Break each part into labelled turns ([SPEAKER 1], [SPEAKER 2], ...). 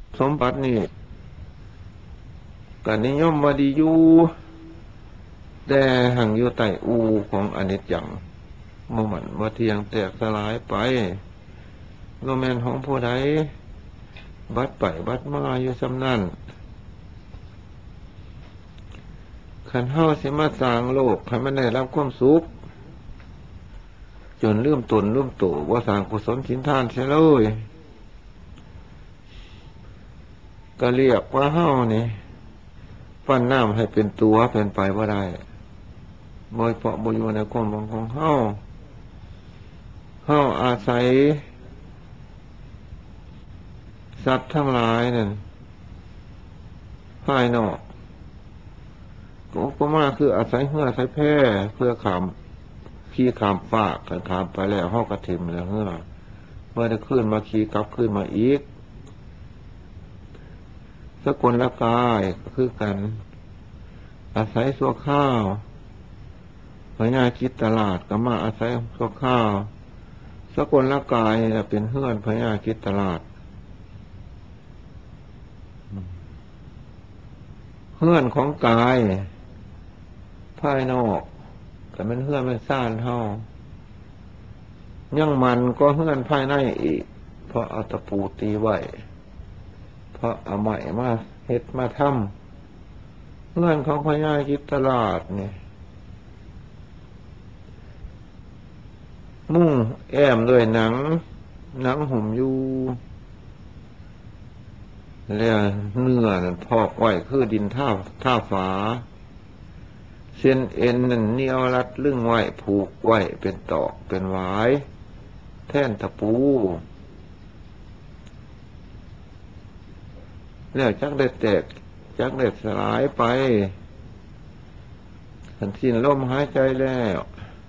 [SPEAKER 1] สมบัตินี่ก็นิยมว่าดีอยู่แต่หังอยู่ใต้อูของอนิจจังบ่มันว่าเที่ยงแตกสลายไปบ่แม่นของผู้ใดบัดไปบัดมาอยู่ส่ำนั้นคันเฮาสิมาสร้างโลกให้มันได้รับความสุขจนลืมตนลืมตัวบ่สร้างกุศลศีลทานเสียเลยก็เรียกว่าเฮานี่ปั้นน้ำให้เป็นตัวเป็นไปบ่ได้บ่เพราะบ่อยู่ในความหวังของเฮาเฮาอาศัยสัตว์ทั้งหลายนั่นภายนอกก็มาคืออาศัยเหืออาศัยแพร่เพื่อขามขี่ขามฝากกันขามไปแล้วเฮากระถิ่มแล้วเหือเมื่อได้ขึ้นมาขี่กลับขึ้นมาอีกสกุลละกายก็คือกันอาศัยสัวข้าวพญาจิตตลาดก็มาอาศัยสัวข้าวสกุลละกายเป็นเฮือนพญาจิตตลาดเฮือนของกายภายนอกแต่มันเฮือนมันซ่านเท่ายังมันก็เฮือนภายในอีกเพราะเอาตะปูตีไว้เพราะเอาไม้มาเฮ็ดมาทำเฮือนของพญาจิตตลาดนี่มุ่งแอมด้วยหนังหุ่มอยู่แล้วเนื้อนั่นพอกไว้คือดินท่าฝาเส้นเอ็นนั่นเหนียวรัดลึงไว้ผูกไว้เป็นตอกเป็นหวายแท่นตะปูแล้วจักได้แตกจักได้สลายไปทันสิ้นลมหายใจแล้ว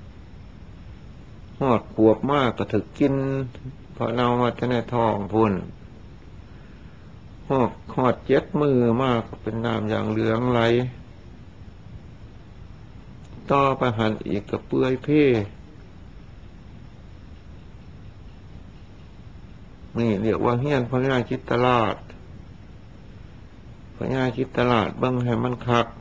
[SPEAKER 1] หอดขวบมากก็ถึกกินเพราะเนามาจะในท้องพุ่นหอด7 มือมากก็เป็นน้ำอย่างเหลืองไหลต่อไปหันอีกกับเปื่อยเพ่นี่เรียกว่าเฮี้ยนพญาจิตตลาดพญาจิตตลาดเบิ่งให้มันคัก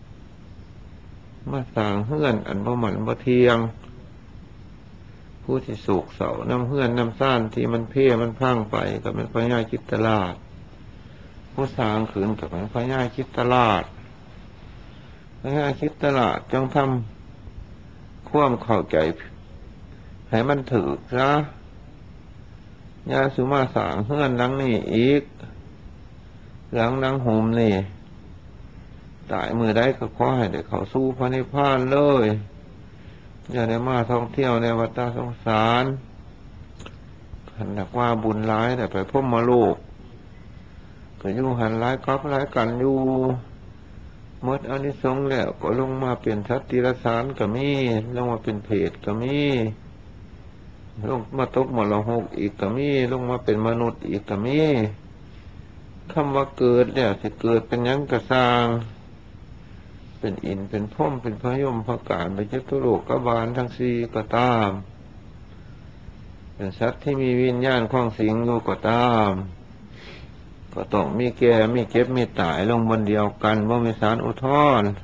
[SPEAKER 1] มาสร้างเฮือนอันบ่หมันบ่เทียงผู้ที่โศกเศร้าน้ำเฮือนน้ำซ่านที่มันเพ่มันพังไปก็เป็นพญาจิตตลาดผู้สร้างขืนกับเป็นพญาจิตตลาดพญาจิตตลาดจงทำความเข้าใจให้มันถูกนะยาสุมาสร้างเฮือนหลังนี้อีกหลังนางโหมนี่ตายมือได้ก็ขอให้ได้เข้าสู่พระนิพพานเลยอย่าได้มาท่องเที่ยวในวัฏสงสารขันหนักว่าบุญร้ายแต่ไปพบมาโลกก็อยู่หันร้ายกับร้ายกันอยู่หมดอานิสงส์แล้วก็ลงมาเป็นสัตว์ติรสารก็มีลงมาเป็นเพศก็มีลงมาตกมรหกอีกก็มีลงมาเป็นมนุษย์อีกก็มีคำว่าเกิดเนี่ยสิเกิดเป็นหยังกระสร้างเป็นอินเป็นพ่มเป็นพยมพกาลเป็นจตุโลกบาลทั้งสี่ก็ตามเป็นสัตว์ที่มีวิญญาณคล้องสิงอยู่ก็ตามก็ต้องมีแก่มีเก็บมีตายลงบนเดียวกันว่ามีสารอุทธรณ์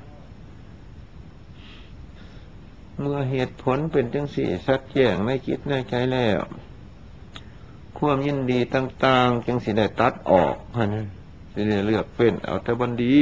[SPEAKER 1] เมื่อเหตุผลเป็นจังสี่สัตว์แจ้งในจิตในใจแล้วความยินดีต่างๆจึงสิได้ตัดออกฮะนี่สิได้เลือกเป็นเอาแต่บันดี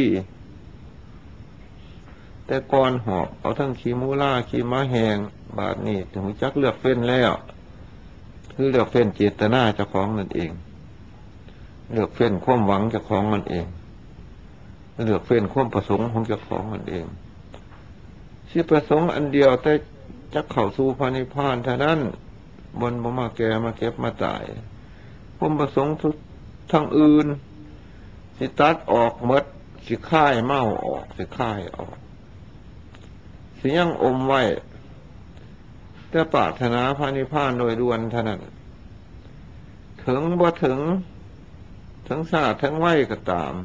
[SPEAKER 1] แต่ก่อนหอบเอาทั้งขี้มูล่าขี้ม้าแหงบาดนี้ถึงจักเลือกเป็นแล้วคือเลือกเป็นเจตนาเจ้าของนั่นเองเลือกเป็นความหวังเจ้าของนั่นเองเลือกเป็นความประสงค์ของเจ้าของนั่นเองที่ประสงค์อันเดียวแต่จักเข้าสู่พระนิพพานเท่านั้นบนบ่มาแก่มาเก็บมาตายความประสงค์ทุกทั้งอื่นสิตัดออกหมดสิค่ายเมาออกสิค่ายออกสิยังอมไว้แต่ปรารถนาพระนิพพานโดยด่วนเท่านั้นถึงบ่ถึงศาสตร์ทั้งไว้ก็ตาม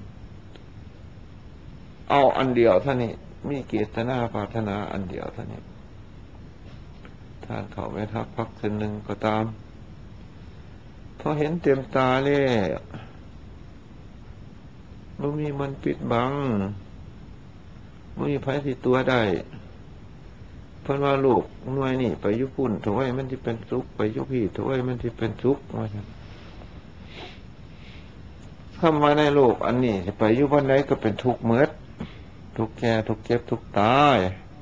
[SPEAKER 1] เอาอันเดียวเท่านี้มีเจตนาปรารถนาอันเดียวเท่านี้ท่านเขาไม่ทักพักคืนหนึ่งก็ตามพอเห็นเต็มตาเลยบ่มีมันปิดบังบ่มีไผสิตัวได้เพิ่นว่าลูกหน่วยนี่ไปอยู่พุ่นถวยมันสิเป็นสุขไปอยู่พี่ถวยมันสิเป็นสุขว่าซั่นคำว่าในโลกอันนี้สิไปอยู่วันไหนก็เป็นทุกข์หมดทุกข์แก่ทุกข์เจ็บทุกข์ตาย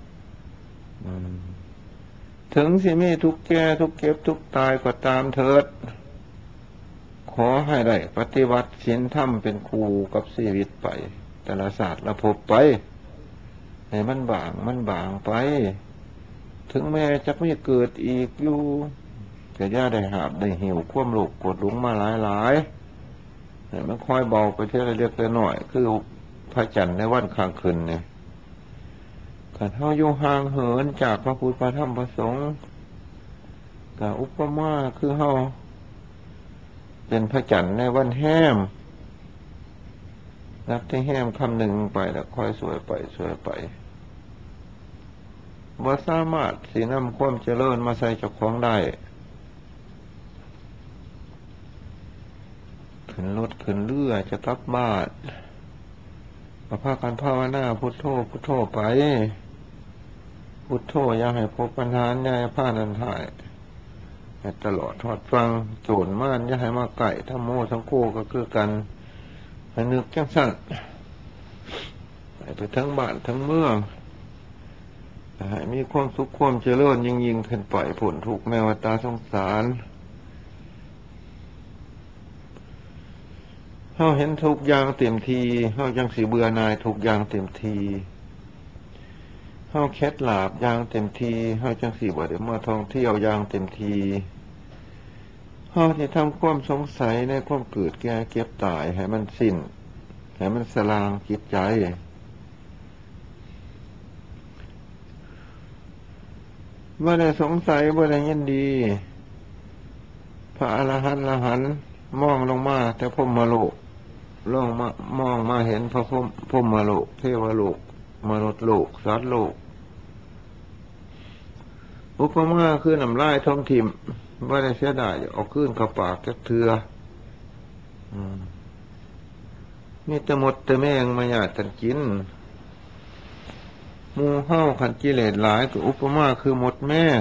[SPEAKER 1] ถึงสิมีทุกข์แก่ทุกข์เจ็บทุกข์ตายก็ตามเถิดขอให้ได้ปฏิบัติศีลธรรมเป็นครูกับชีวิตไปแต่ละศาสตร์ละภพไปให้มันบางไปถึงแม้จะไม่เกิดอีกอยู่ก็อย่าได้หาบได้หิวความโลภโกรธหลงมาหลายให้มันค่อยเบาไปเท่าไรเล็กน้อยคือพระจันทร์ในวันข้างคืนเนี่ยขันเท่าอยู่ห่างเหินจากพระพุทธพระธรรมพระสงฆ์กับอุปมาคือเฮาเป็นพระจันทร์ในวันแห้มนับที่แห้มคำหนึ่งไปแล้วค่อยสวยไปว่าสามารถสีน้ำความเจริญมาใส่เจ้าของได้ขึ้นรถขึ้นเรือจะกลับบ้านก็พากันภาวนาพุทโธพุทโธไปพุทโธอย่าให้พบปัญหาอย่าให้ผ้านันถ่ายให้ตลอดทอดฟังโจรม่านอย่าให้มาไก่ทั้งโมทั้งโคก็คือกันให้นึกจังสั่นไปทั้งบ้านทั้งเมืองให้มีความสุขความเจริญยิ่งขึ้นไปผลทุกแมวตาสงสารเฮาเห็นทุกอย่างเต็มทีเฮาจังสิเบื่อหน่ายทุกอย่างเต็มทีเฮาเคล็ดลาบอย่างเต็มทีเฮาจังสิบ่ได้มาท่องเที่ยวอย่างเต็มทีเฮาสิทำความสงสัยในความเกิดแก่เก็บตายให้มันสิ้นให้มันสลางจิตใจบ่ได้สงสัยบ่ได้ยินดีพระอรหันต์ละหันมองลงมาแต่พรหมโลกลงมามองมาเห็นพระพรหมโลกเทวโลกมนุษย์โลกสัตว์โลกอุปมาคือน้ำลายท้องถิ่มบ่ได้เสียดายเอาขึ้นเข้าปากจักเทื่อมีแต่หมดแต่แมงมาหยาดกันกินหมู่เฮาขันกิเลสหลายก็อุปมาคือหมดแมง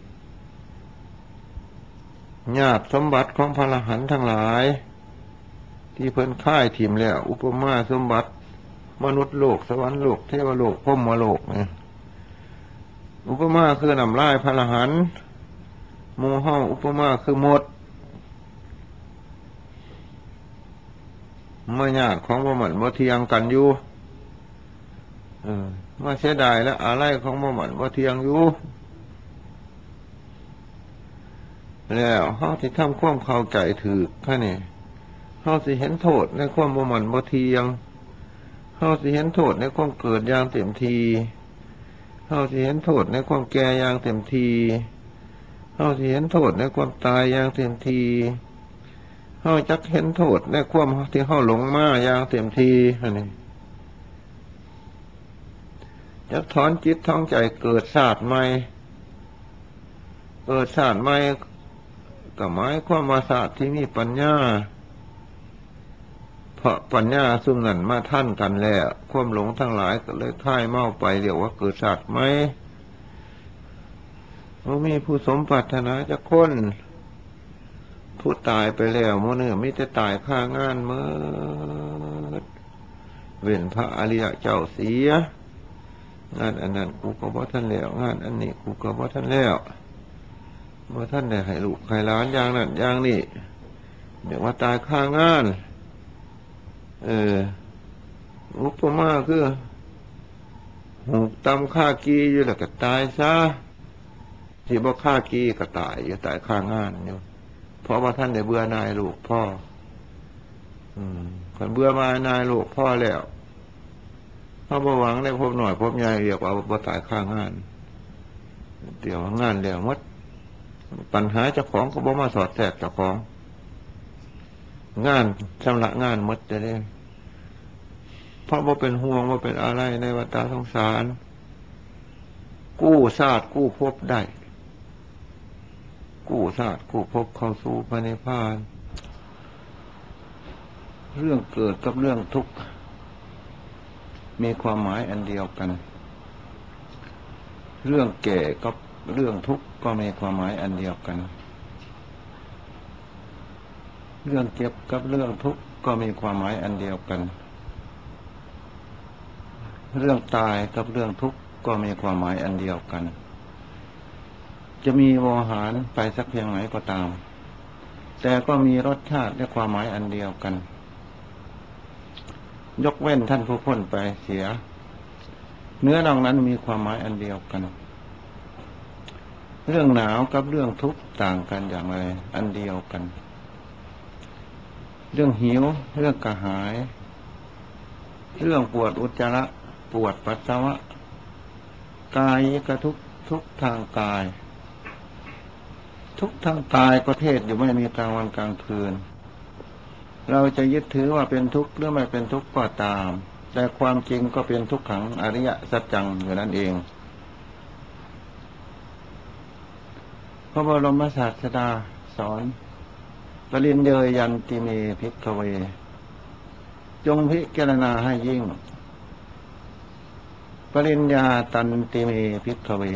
[SPEAKER 1] ญาติสมบัติของพระอรหันต์ทั้งหลายที่เพิ่นค่ายถิ่มแล้วอุปมาสมบัติมนุษย์โลกสวรรค์โลกเทวโลกพรหมโลกเนี่ยอุปมาคือน้ำลายพระอรหันต์หมู่เฮาอุปมาคือหมดมาญาติของบ่หมันบ่เทียงกันอยู่มาเสียดายและอะไรของบ่หมันบ่เทียงอยู่แล้วเฮาสิทำความเข้าใจถูกแค่นี้เฮาสิเห็นโทษในความบ่หมันบ่เทียงเฮาสิเห็นโทษในความเกิดอย่างเต็มทีเฮาสิเห็นโทษในความแก่อย่างเต็มทีเฮาสิเห็นโทษในความตายอย่างเต็มทีเฮาจักเห็นโทษในความที่เฮาหลงมาอย่างเต็มทีอันนี้จักถอนจิตท้องใจเกิดศาสตร์ใหม่เกิดศาสตร์ใหม่ก็หมายความว่าศาสตร์ที่มีปัญญาเพราะปัญญาซุ่มนั่นมาท่านกันแล้วความหลงทั้งหลายก็เลยค่ายเมาไปเรียกว่าเกิดศาสตร์ไหมว่ามีผู้สมปรารถนาจะค้นผู้ตายไปแล้วมื้อนี้มิแต่ตายข้างานเมื่อเว้นพระอริยเจ้าเสียงานอันนั้นกูก็บ่ทันแล้วงานอันนี้กูก็บ่ทันแล้วบ่ทันได้ให้ลูกให้หลานอย่างนั้นอย่างนี้เดี๋ยวว่าตายข้างานอุปมาคือหูกตำฆ่ากีอยู่แล้วก็ตายซะที่บ่ฆ่ากีก็ตายอยู่ตายข้างานอยู่เพราะว่าท่านได้เบื่อนายลูกพ่อคนเบื่อมานายลูกพ่อแล้วเขาบ่หวังได้พบหน่อยพบใหญ่เรียกว่าบ่ตายข้างานเดี๋ยวงานแล้วมดปัญหาเจ้าของก็บ่มาสอดแทรกเจ้าของงานชำระงานมดจะได้เพราะว่าเป็นห่วงว่าเป็นอะไรในวัฏสงสารกู้ชาติกู้ภพได้กู้ชาติกู้ภพเข้าสู่พระนิพพานเรื่องเกิดกับเรื่องทุกข์มีความหมายอันเดียวกันเรื่องแก่กับเรื่องทุกข์ก็มีความหมายอันเดียวกันเรื่องเจ็บกับเรื่องทุกข์ก็มีความหมายอันเดียวกันเรื่องตายกับเรื่องทุกข์ก็มีความหมายอันเดียวกันจะมีโวหารไปสักเพียงไหนก็ตามแต่ก็มีรสชาติและความหมายอันเดียวกันยกเว้นท่านผู้พ้นไปเสียเนื้อนอกนั้นมีความหมายอันเดียวกันเรื่องหนาวกับเรื่องทุกข์ต่างกันอย่างไรอันเดียวกันเรื่องหิวเรื่องกระหายเรื่องปวดอุจจาระปวดปัสสาวะกายกระทุกข์ทางกายทุกข์ทางกายก็เทศอยู่ไม่มีกลางวันกลางคืนเราจะยึดถือว่าเป็นทุกข์หรือไม่เป็นทุกข์ก็ตามแต่ความจริงก็เป็นทุกขังอริยสัจจังอยู่นั่นเองพระบรมศาสดาสอนปริญเยยันติเมภิกขเวจงพิจารณาให้ยิ่งปริญญาตันติเมภิกขเว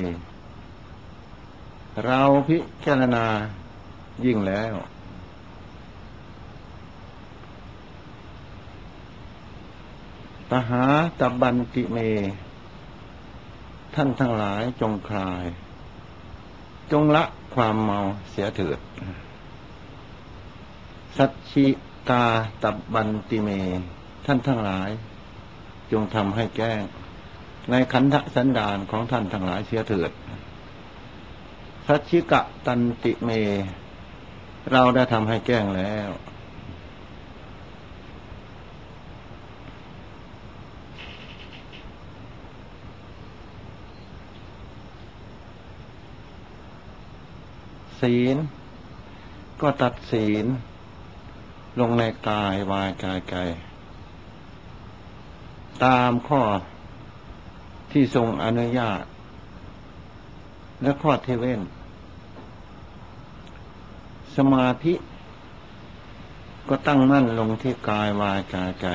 [SPEAKER 1] เราพิจารณายิ่งแล้วปหาตบันติเมท่านทั้งหลายจงคลายจงละความเมาเสียเถิดสัจฉิกาตับบันติเมท่านทั้งหลายจงทำให้แจ้งในขันธสันดานของท่านทั้งหลายเสียเถิดสัจฉิกะตันติเมเราได้ทำให้แจ้งแล้วศีลก็ตัดศีลลงในกายวาจาใจตามข้อที่ทรงอนุญาตและข้อที่เว้นสมาธิก็ตั้งมั่นลงที่กายวาจาใจ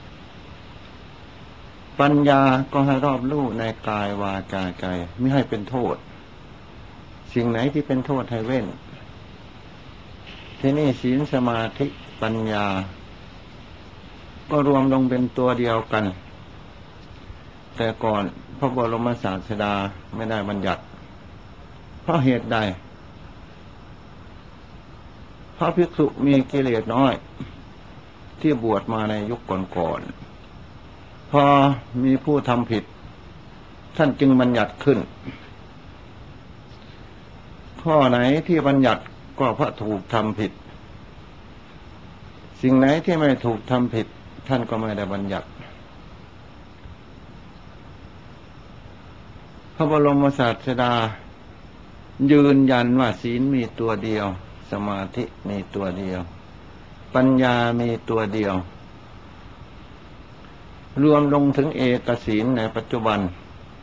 [SPEAKER 1] ปัญญาก็ให้รอบรู้ในกายวาจาใจไม่ให้เป็นโทษสิ่งไหนที่เป็นโทษให้เว้นที่นี่ศีลสมาธิปัญญาก็รวมลงเป็นตัวเดียวกันแต่ก่อนพระบรมศาสดาไม่ได้บัญญัติเพราะเหตุใดเพราะภิกษุมีกิเลสน้อยที่บวชมาในยุคก่อนๆพอมีผู้ทำผิดท่านจึงบัญญัติขึ้นข้อไหนที่บัญญัติก็เพราะถูกทำผิดสิ่งไหนที่ไม่ถูกทำผิดท่านก็ไม่ได้บัญญัติพระบรมศาสดายืนยันว่าศีลมีตัวเดียวสมาธิมีตัวเดียวปัญญามีตัวเดียวรวมลงถึงเอกศีลในปัจจุบัน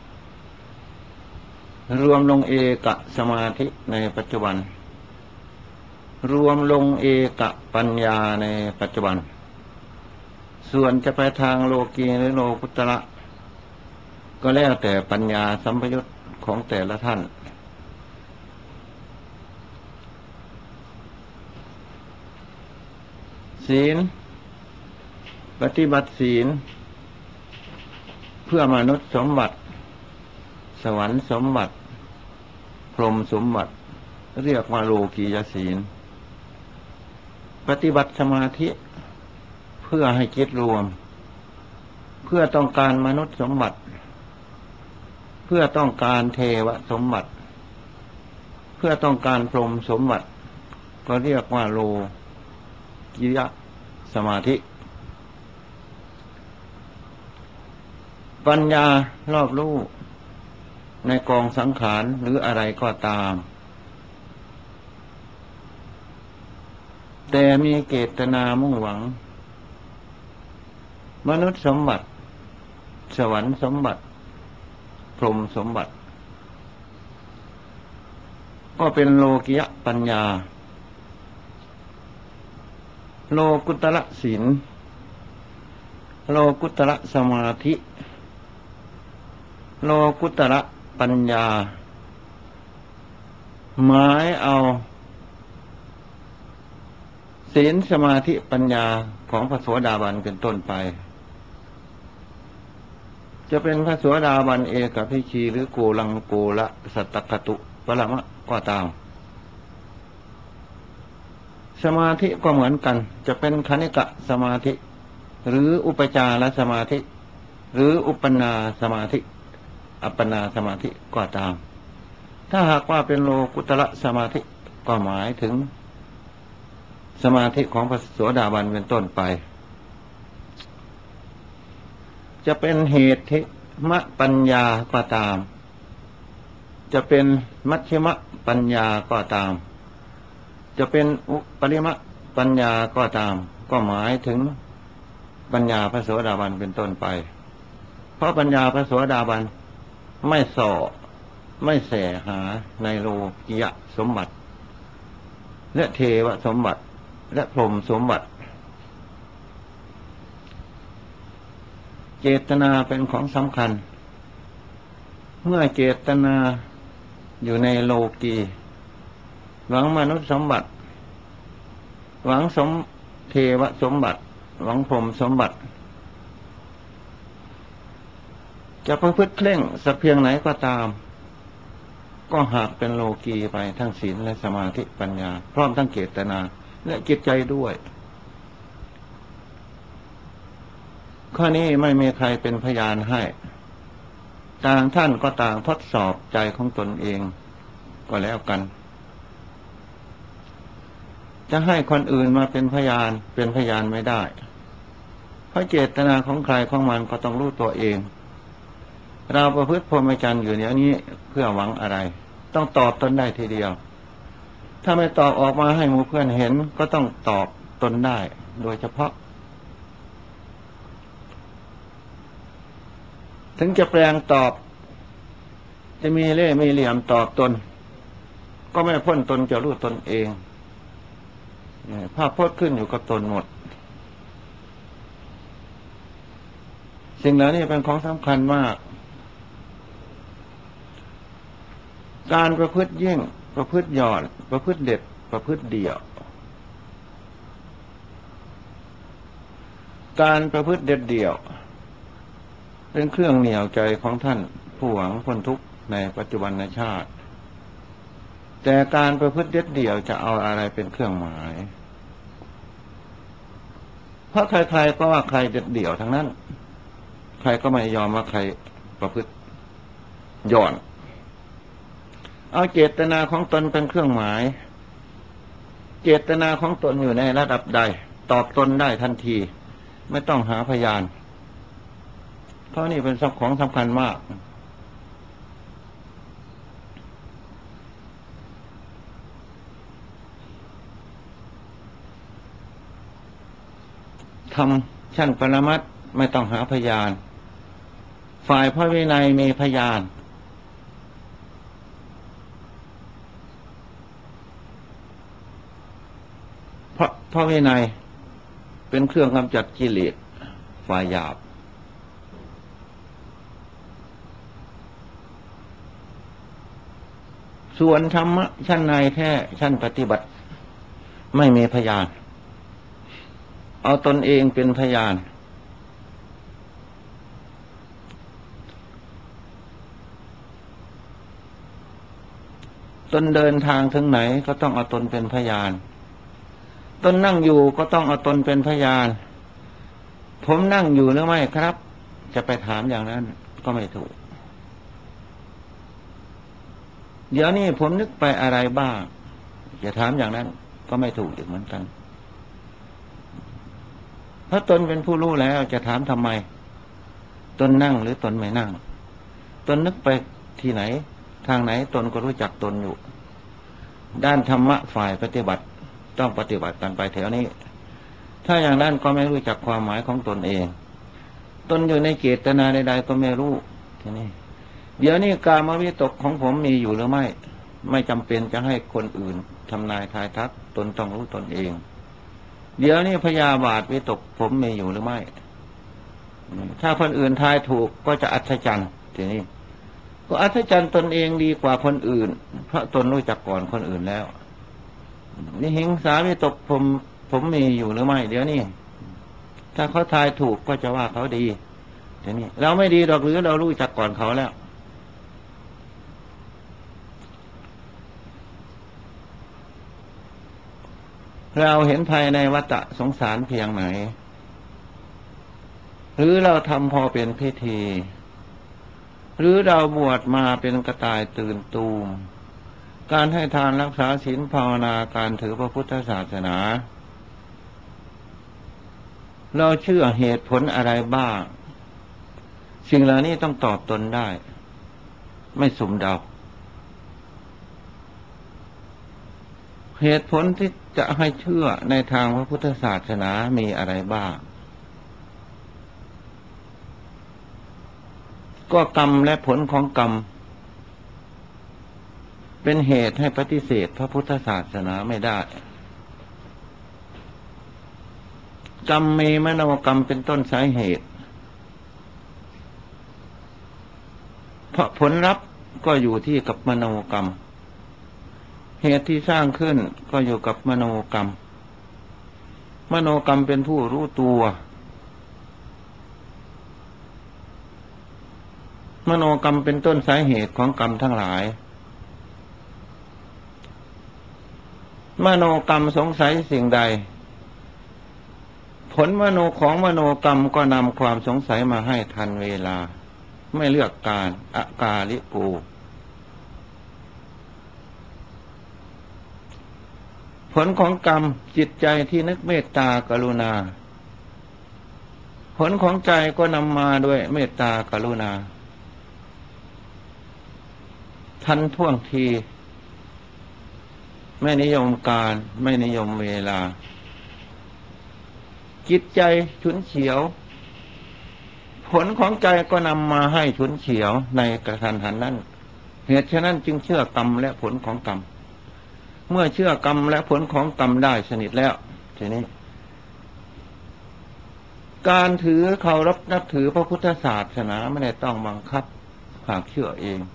[SPEAKER 1] รวมลงเอกสมาธิในปัจจุบันรวมลงเอกปัญญาในปัจจุบันส่วนจะไปทางโลกีหรือโลกุตระก็แล้วแต่ปัญญาสัมปยุตของแต่ละท่านศีลปฏิบัติศีลเพื่อมนุษย์สมบัติสวรรค์สมบัติพรหมสมบัติเรียกว่าโลกียศีลปฏิบัติสมาธิเพื่อให้จิตรวมเพื่อต้องการมนุษย์สมบัติเพื่อต้องการเทวสมบัติเพื่อต้องการพรหมสมบัติก็เรียกว่าโลกิยสมาธิปัญญารอบรู้ในกองสังขารหรืออะไรก็ตามแต่มีเจตนามุ่งหวังมนุษย์สมบัติสวรรค์สมบัติพรหมสมบัติก็เป็นโลกิยปัญญาโลกุตระศีลโลกุตระสมาธิโลกุตระปัญญาหมายเอาศีลสมาธิปัญญาของพระโสดาบันเป็นต้นไปจะเป็นพระโสดาบันเอกภิชีหรือโกลังโกละสัตตคตุปรมะก็ตามสมาธิก็เหมือนกันจะเป็นคณิกะสมาธิหรืออุปจารสมาธิหรืออุปนาสมาธิอัปปนาสมาธิก็ตามถ้าหากว่าเป็นโลกุตระสมาธิก็หมายถึงสมาธิของพระโสดาบันเป็นต้นไปจะเป็นเหตุทิมะปัญญาก็ตามจะเป็นมัชฌิมะปัญญาก็ตามจะเป็นอุปริมะปัญญาก็ตามก็หมายถึงปัญญาพระโสดาบันเป็นต้นไปเพราะปัญญาพระโสดาบันไม่ส่อไม่แสหาในโลกิยสมบัติและเทวสมบัติและพรหมสมบัติเจตนาเป็นของสำคัญเมื่อเจตนาอยู่ในโลกีหวังมนุษย์สมบัติหวังเทวสมบัติหวังพรหมสมบัติจะประพฤติเคร่งสักเพียงไหนก็ตามก็หากเป็นโลกีไปทั้งศีลและสมาธิปัญญาพร้อมทั้งเจตนาและจิตใจด้วยข้อนี้ไม่มีใครเป็นพยานให้ต่างท่านก็ต่างทดสอบใจของตนเองก็แล้วกันจะให้คนอื่นมาเป็นพยานไม่ได้เพราะเจตนาของใครของมันก็ต้องรู้ตัวเองเราประพฤติพรหมจรรย์อยู่เดี๋ยวนี้เพื่อหวังอะไรต้องตอบตนได้ทีเดียวถ้าไม่ตอบออกมาให้หมู่เพื่อนเห็นก็ต้องตอบตนได้โดยเฉพาะถึงจะแปลงตอบจะมีเล่ห์มีเหลี่ยมตอบตนก็ไม่พ้นตนจะรู้ตนเองภาพพจน์ขึ้นอยู่กับตนหมดสิ่งเหล่านี้เป็นของสำคัญมากการประพฤติยิ่งประพฤติหย่อนประพฤติเด็ดประพฤติเดี่ยวการประพฤติเด็ดเดี่ยวเป็นเครื่องเหนี่ยวใจของท่านผู้หวังพ้นทุกข์ในปัจจุบันชาติแต่การประพฤติเด็ดเดี่ยวจะเอาอะไรเป็นเครื่องหมายเพราะใครๆก็ว่าใครเด็ดเดี่ยวทั้งนั้นใครก็ไม่ยอมว่าใครประพฤติหย่อนเอาเจตนาของตนเป็นเครื่องหมายเจตนาของตนอยู่ในระดับใดตอบตนได้ทันทีไม่ต้องหาพยานเพราะนี่เป็นของสำคัญมากทำชั้นปรมัตถ์ไม่ต้องหาพยานฝ่ายพระวินัยมีพยานเพราะพระวินัยเป็นเครื่องกำจัดกิเลสฝ่ายหยาบส่วนธรรมะชั้นในแท้ชั้นปฏิบัติไม่มีพยานเอาตนเองเป็นพยานตนเดินทางถึงไหนก็ต้องเอาตนเป็นพยานตนนั่งอยู่ก็ต้องเอาตนเป็นพยานผมนั่งอยู่หรือไม่ครับจะไปถามอย่างนั้นก็ไม่ถูกเดี๋ยวนี้ผมนึกไปอะไรบ้างจะถามอย่างนั้นก็ไม่ถูกอีกเหมือนกันเพราะตนเป็นผู้รู้แล้วจะถามทำไมตนนั่งหรือตนไม่นั่งตนนึกไปที่ไหนทางไหนตนก็รู้จักตนอยู่ด้านธรรมะฝ่ายปฏิบัติต้องปฏิบัติกันไปแถวนี้ถ้าอย่างนั้นก็ไม่รู้จักความหมายของตนเองตนอยู่ในเจตนาใดๆก็ไม่รู้ทีนี้เดี๋ยวนี้กามวิตกของผมมีอยู่หรือไม่จำเป็นจะให้คนอื่นทำนายทายทักตนต้องรู้ตนเองเดี๋ยวนี้พยาบาทวิตกผมมีอยู่หรือไม่ถ้าคนอื่นทายถูกก็จะอัศจรรย์ทีนี้ก็อัศจรรย์ตนเองดีกว่าคนอื่นเพราะตนรู้จักก่อนคนอื่นแล้วนี่หิงสาวิตกผมมีอยู่หรือไม่เดี๋ยวนี้ถ้าเขาทายถูกก็จะว่าเขาดีทีนี้เราไม่ดีหรอกหรือเรารู้จักก่อนเขาแล้วเราเห็นภายในวัฏสงสารเพียงไหนหรือเราทำพอเป็นพิธีหรือเราบวชมาเป็นกระต่ายตื่นตูมการให้ทานรักษาศีลภาวนาการถือพระพุทธศาสนาเราเชื่อเหตุผลอะไรบ้างสิ่งเหล่านี้ต้องตอบตนได้ไม่สุ่มเดาเหตุผลที่จะให้เชื่อในทางพระพุทธศาสนามีอะไรบ้างก็กรรมและผลของกรรมเป็นเหตุให้ปฏิเสธพระพุทธศาสนาไม่ได้กรรมมีมโนกรรมเป็นต้นสาเหตุเพราะผลลัพธ์ก็อยู่ที่กับมโนกรรมเหตุที่สร้างขึ้นก็อยู่กับมโนกรรมมโนกรรมเป็นผู้รู้ตัวมโนกรรมเป็นต้นสาเหตุของกรรมทั้งหลายมโนกรรมสงสัยสิ่งใดผลมโนของมโนกรรมก็นำความสงสัยมาให้ทันเวลาไม่เลือกการอากาลิโกผลของกรรมจิตใจที่นึกเมตตากรุณาผลของใจก็นำมาด้วยเมตตากรุณาทันท่วงทีไม่นิยมการไม่นิยมเวลาจิตใจฉุนเฉียวผลของใจก็นำมาให้ฉุนเฉียวในกระทันหันนั้นเหตุฉะนั้นจึงเชื่อกรรมและผลของกรรมเมื่อเชื่อกรรมและผลของกรรมได้สนิทแล้วทีนี้การถือเคารพนับถือพระพุทธศาสนาไม่ได้ต้องบังคับหากเชื่อเอง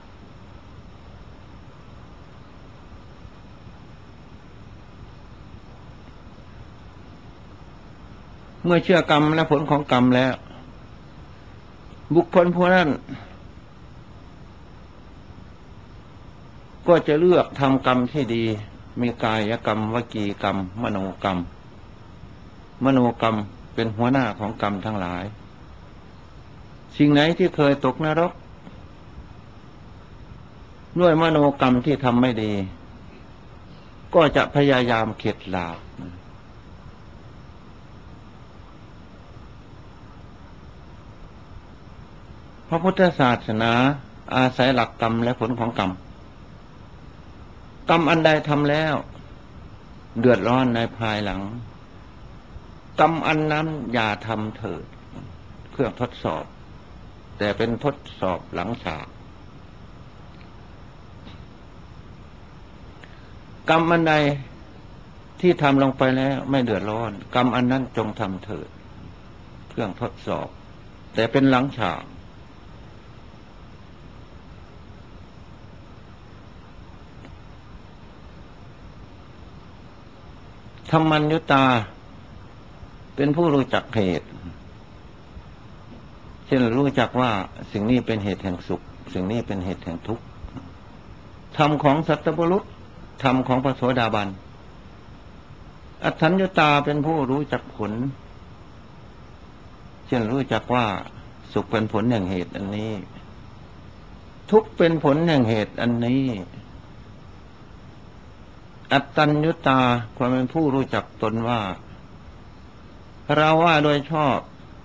[SPEAKER 1] เมื่อเชื่อกรรมและผลของกรรมแล้วบุคคลผู้นั้นก็จะเลือกทำกรรมที่ดีมีกายกรรมวจีกรรมมโนกรรมมโนกรรมเป็นหัวหน้าของกรรมทั้งหลายสิ่งไหนที่เคยตกนรกด้วยมโนกรรมที่ทำไม่ดีก็จะพยายามเข็ดหลาบพระพุทธศาสนาอาศัยหลักกรรมและผลของกรรมกรรมอันใดทำแล้วเดือดร้อนในภายหลังกรรมอันนั้นอย่าทำเถิดเครื่องทดสอบแต่เป็นทดสอบหลังฉากกรรมอันใดที่ทำลงไปแล้วไม่เดือดร้อนกรรมอันนั้นจงทำเถิดเครื่องทดสอบแต่เป็นหลังฉากธรรมัญญุตาเป็นผู้รู้จักเหตุเช่นรู้จักว่าสิ่งนี้เป็นเหตุแห่งสุขสิ่งนี้เป็นเหตุแห่งทุกข์ธรรมของสัตบุรุษธรรมของพระโสดาบันอัฏฐัญญุตาเป็นผู้รู้จักผลเช่นรู้จักว่าสุขเป็นผลแห่งเหตุอันนี้ทุกข์เป็นผลแห่งเหตุอันนี้อัตตัญญุตาความเป็นผู้รู้จักตนว่าเราว่าโดยชอบ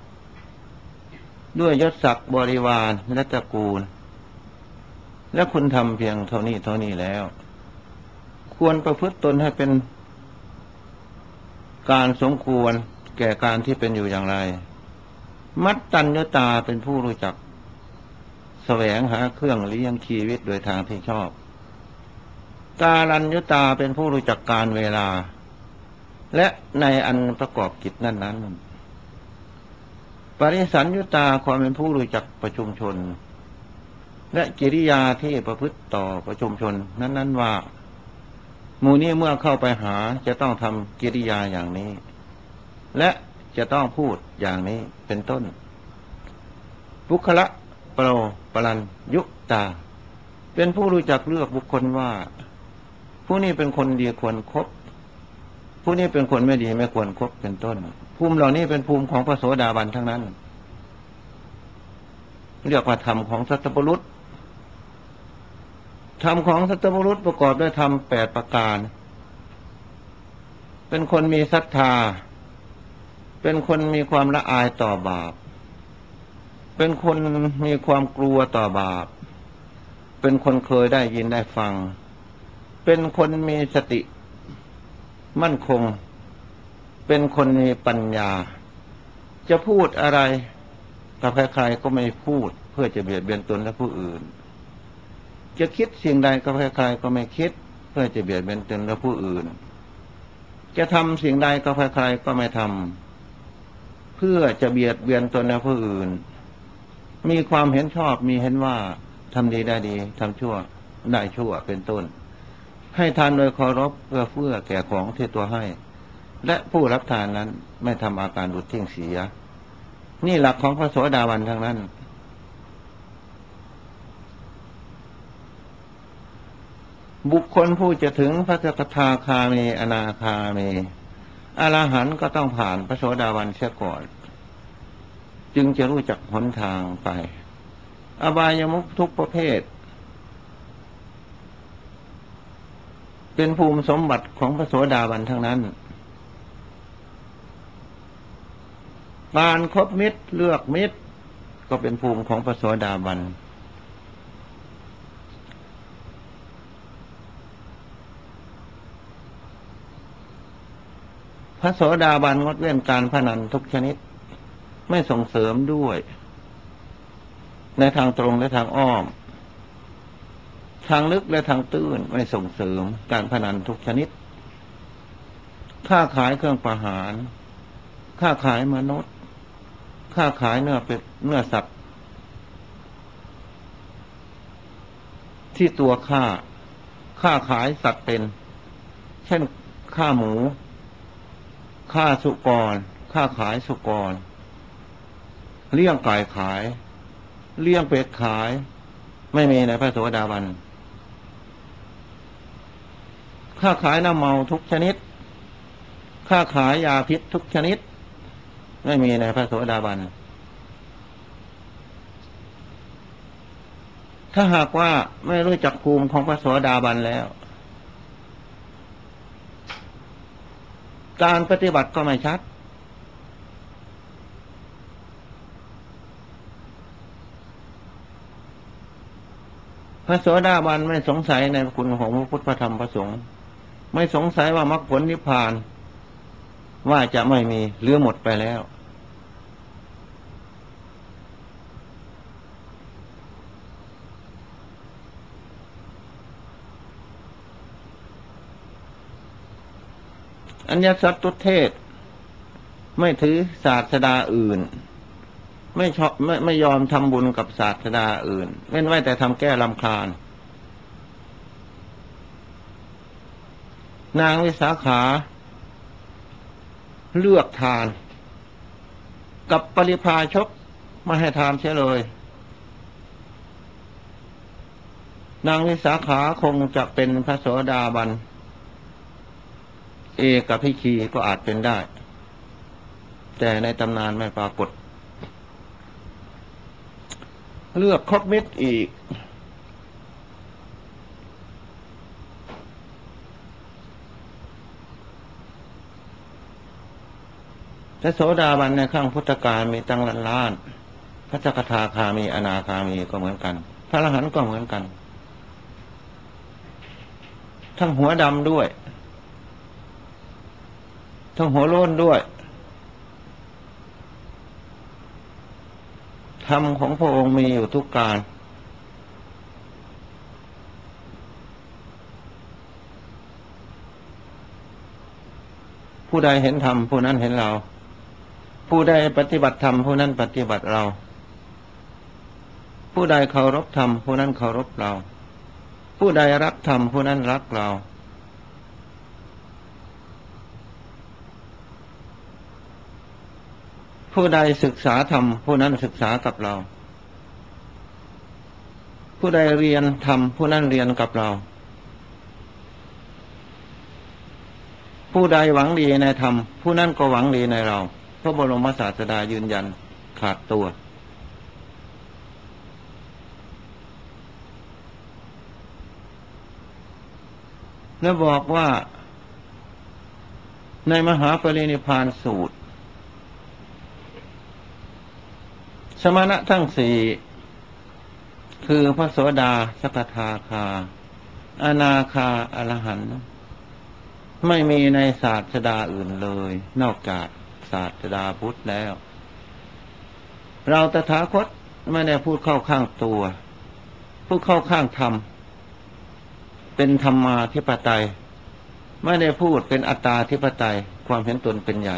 [SPEAKER 1] ด้วยยศศักดิ์บริวารและตระกูลและคุณทำเพียงเท่านี้แล้วควรประพฤติตนให้เป็นการสมควรแก่การที่เป็นอยู่อย่างไรมัตตัญญุตาเป็นผู้รู้จักแสวงหาเครื่องเลี้ยงชีวิตโดยทางที่ชอบกาลัญญุตาเป็นผู้รู้จักการเวลาและในอันประกอบกิจนั้นปริสัญญุตาความเป็นผู้รู้จักประชุมชนและกิริยาที่ประพฤติต่อประชุมชนนั้นๆว่าหมู่นี้เมื่อเข้าไปหาจะต้องทำกิริยาอย่างนี้และจะต้องพูดอย่างนี้เป็นต้นบุคละโปรปรัญยุตาเป็นผู้รู้จักเลือกบุคคลว่าผู้นี้เป็นคนดีควรครบผู้นี้เป็นคนไม่ดีไม่ควรครบเป็นต้นภูมิเหล่านี้เป็นภูมิของพระโสดาบันทั้งนั้นเรียกว่าธรรมของสัตตบุรุษธรรมของสัตตบุรุษประกอบด้วยธรรม8ประการเป็นคนมีศรัทธาเป็นคนมีความละอายต่อบาปเป็นคนมีความกลัวต่อบาปเป็นคนเคยได้ยินได้ฟังเป็นคนมีสติมั่นคงเป็นคนมีปัญญาจะพูดอะไรกับใครๆก็ไม่พูดเพื่อจะเบียดเบียนตนและผู้อื่นจะคิดสิ่งใดกับใครๆก็ไม่คิดเพื่อจะเบียดเบียนตนและผู้อื่นจะทำสิ่งใดกับใครๆก็ไม่ทำเพื่อจะเบียดเบียนตนและผู้อื่นมีความเห็นชอบมีเห็นว่าทำดีได้ดีทำชั่วได้ชั่วเป็นต้นให้ทานโดยเคารพเอื้อเฟื้อแก่ของที่ตัวให้และผู้รับทานนั้นไม่ทำอาการอุดทิ้งเสียนี่หลักของพระโสดาบันทั้งนั้นบุคคลผู้จะถึงพระสกทาคามีอนาคามีอรหันต์ก็ต้องผ่านพระโสดาบันเสียก่อนจึงจะรู้จักหนทางไปอบายมุขทุกประเภทเป็นภูมิสมบัติของพระโสดาบันทั้งนั้นการคบมิตรเลือกมิตรก็เป็นภูมิของพระโสดาบันพระโสดาบันงดเว้นการพนันทุกชนิดไม่ส่งเสริมด้วยในทางตรงและทางอ้อมทางลึกและทางตื้นไม่ส่งเสริมการพนันทุกชนิดค้าขายเครื่องประหารค้าขายมนุษย์ค้าขายเนื้อเป็ดเนื้อสัตว์ที่ตัวค้าขายสัตว์เป็นเช่นฆ่าหมูฆ่าสุกรค้าขายสุกรเลี้ยงไก่ขายเลี้ยงเป็ดขายไม่มีในพระโสดาบันค้าขายน้ำเมาทุกชนิดค้าขายยาพิษทุกชนิดไม่มีในพระโสดาบันถ้าหากว่าไม่รู้จักภูมิของพระโสดาบันแล้วการปฏิบัติก็ไม่ชัดพระโสดาบันไม่สงสัยในคุณของพระพุทธพระธรรมพระสงฆ์ไม่สงสัยว่ามรรคผลนิพพานว่าจะไม่มีหรือหมดไปแล้วอัญญสัตตุเทศไม่ถือศาสดาอื่นไม่ชอบไม่ยอมทำบุญกับศาสดาอื่นเว้นไว้แต่ทำแก้รำคาญนางวิสาขาเลือกทานกับปริพาชกมาให้ทานเสียเลยนางวิสาขาคงจะเป็นพระโสดาบันเอกภิชีก็อาจเป็นได้แต่ในตำนานไม่ปรากฏเลือกคบมิตรอีกพระโสดาบันในข้างพุทธกาลมีตั้งล้านพระสกทาคามีอนาคามีก็เหมือนกันพระอรหันต์ก็เหมือนกันทั้งหัวดำด้วยทั้งหัวโล้นด้วยธรรมของพระองค์มีอยู่ทุกกาลผู้ใดเห็นธรรมผู้นั้นเห็นเราผู้ใดปฏิบัติธรรมผู้นั้นปฏิบัติเราผู้ใดเคารพธรรมผู้นั้นเคารพเราผู้ใดรักธรรมผู้นั้นรักเราผู้ใดศึกษาธรรมผู้นั้นศึกษากับเราผู้ใดเรียนธรรมผู้นั้นเรียนกับเราผู้ใดหวังดีในธรรมผู้นั้นก็หวังดีในเราพระบรมศาสดายืนยันขาดตัวและบอกว่าในมหาปรินิพพานสูตรสมณะทั้งสี่คือพระโสดาสกทาคาอนาคาอรหันต์ไม่มีในศาสดาอื่นเลยนอกจากศาสดาพุทธแล้วเราตถาคตไม่ได้พูดเข้าข้างตัวพูดเข้าข้างธรรมเป็นธรรมาธิปไตยไม่ได้พูดเป็นอัตตาธิปไตยความเห็นตนเป็นใหญ่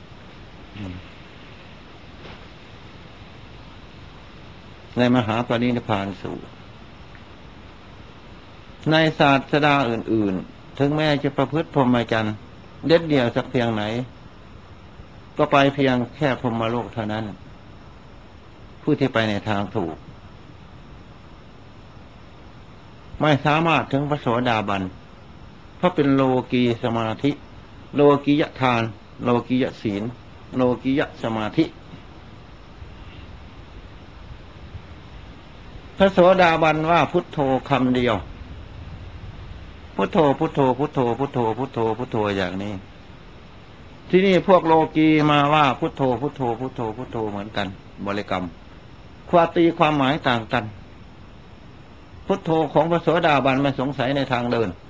[SPEAKER 1] ในมหาปรินิพพานสูตรในศาสดาอื่นๆถึงแม้จะประพฤติพรหมจรรย์เด็ดเดี่ยวสักเพียงไหนก็ไปเพียงแค่พรหมโลกเท่านั้นผู้ที่ไปในทางถูกไม่สามารถถึงพระโสดาบันเพราะเป็นโลกีสมาธิโลกียทานโลกียศีลโลกียสมาธิพระโสดาบันว่าพุทโธคำเดียวพุทโธพุทโธพุทโธพุทโธพุทโธพุทโธอย่างนี้ที่นี่พวกโลกีมาว่าพุทโธพุทโธพุทโธพุทโธเหมือนกันบริกรรมความตีความหมายต่างกันพุทโธของพระโสดาบันไม่สงสัยในทางเดิน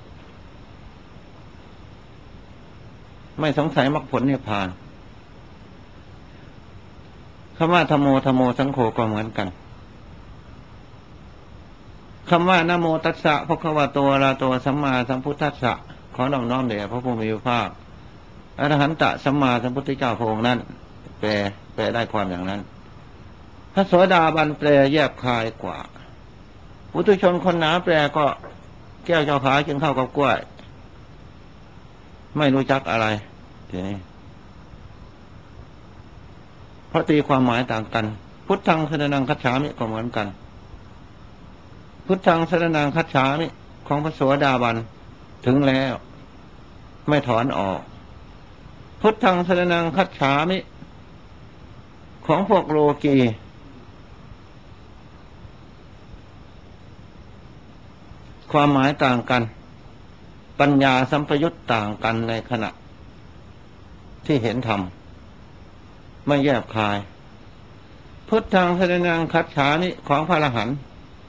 [SPEAKER 1] ไม่สงสัยมรรคผลนิพพานคำว่าธัมโมธัมโมสังโฆก็เหมือนกันคำว่านะโมตัสสะภะคะวะโตอะระหะโตสัมมาสัมพุทธัสสะขอน้อมแด่พระผู้มีพระภาคอรหันตสัมมาสัมพุทธเจ้าพระองค์นั้นแปลได้ความอย่างนั้นพระโสดาบันแปลแยบคายกว่าปุถุชนคนหนาแปลก็แก้วเจ้าขากินข้าวกับกล้วยไม่รู้จักอะไรทีนี้เพราะตีความหมายต่างกันพุทธังสรณังคัจฉามิก็เหมือนกันพุทธังสรณังคัจฉามิของพระโสดาบันถึงแล้วไม่ถอนออกพุทธังสรณังคัจฉามิของพวกโลกีความหมายต่างกันปัญญาสัมปยุตต่างกันในขณะที่เห็นธรรมไม่แยบคายพุทธังสรณังคัจฉามิของพระอรหันต์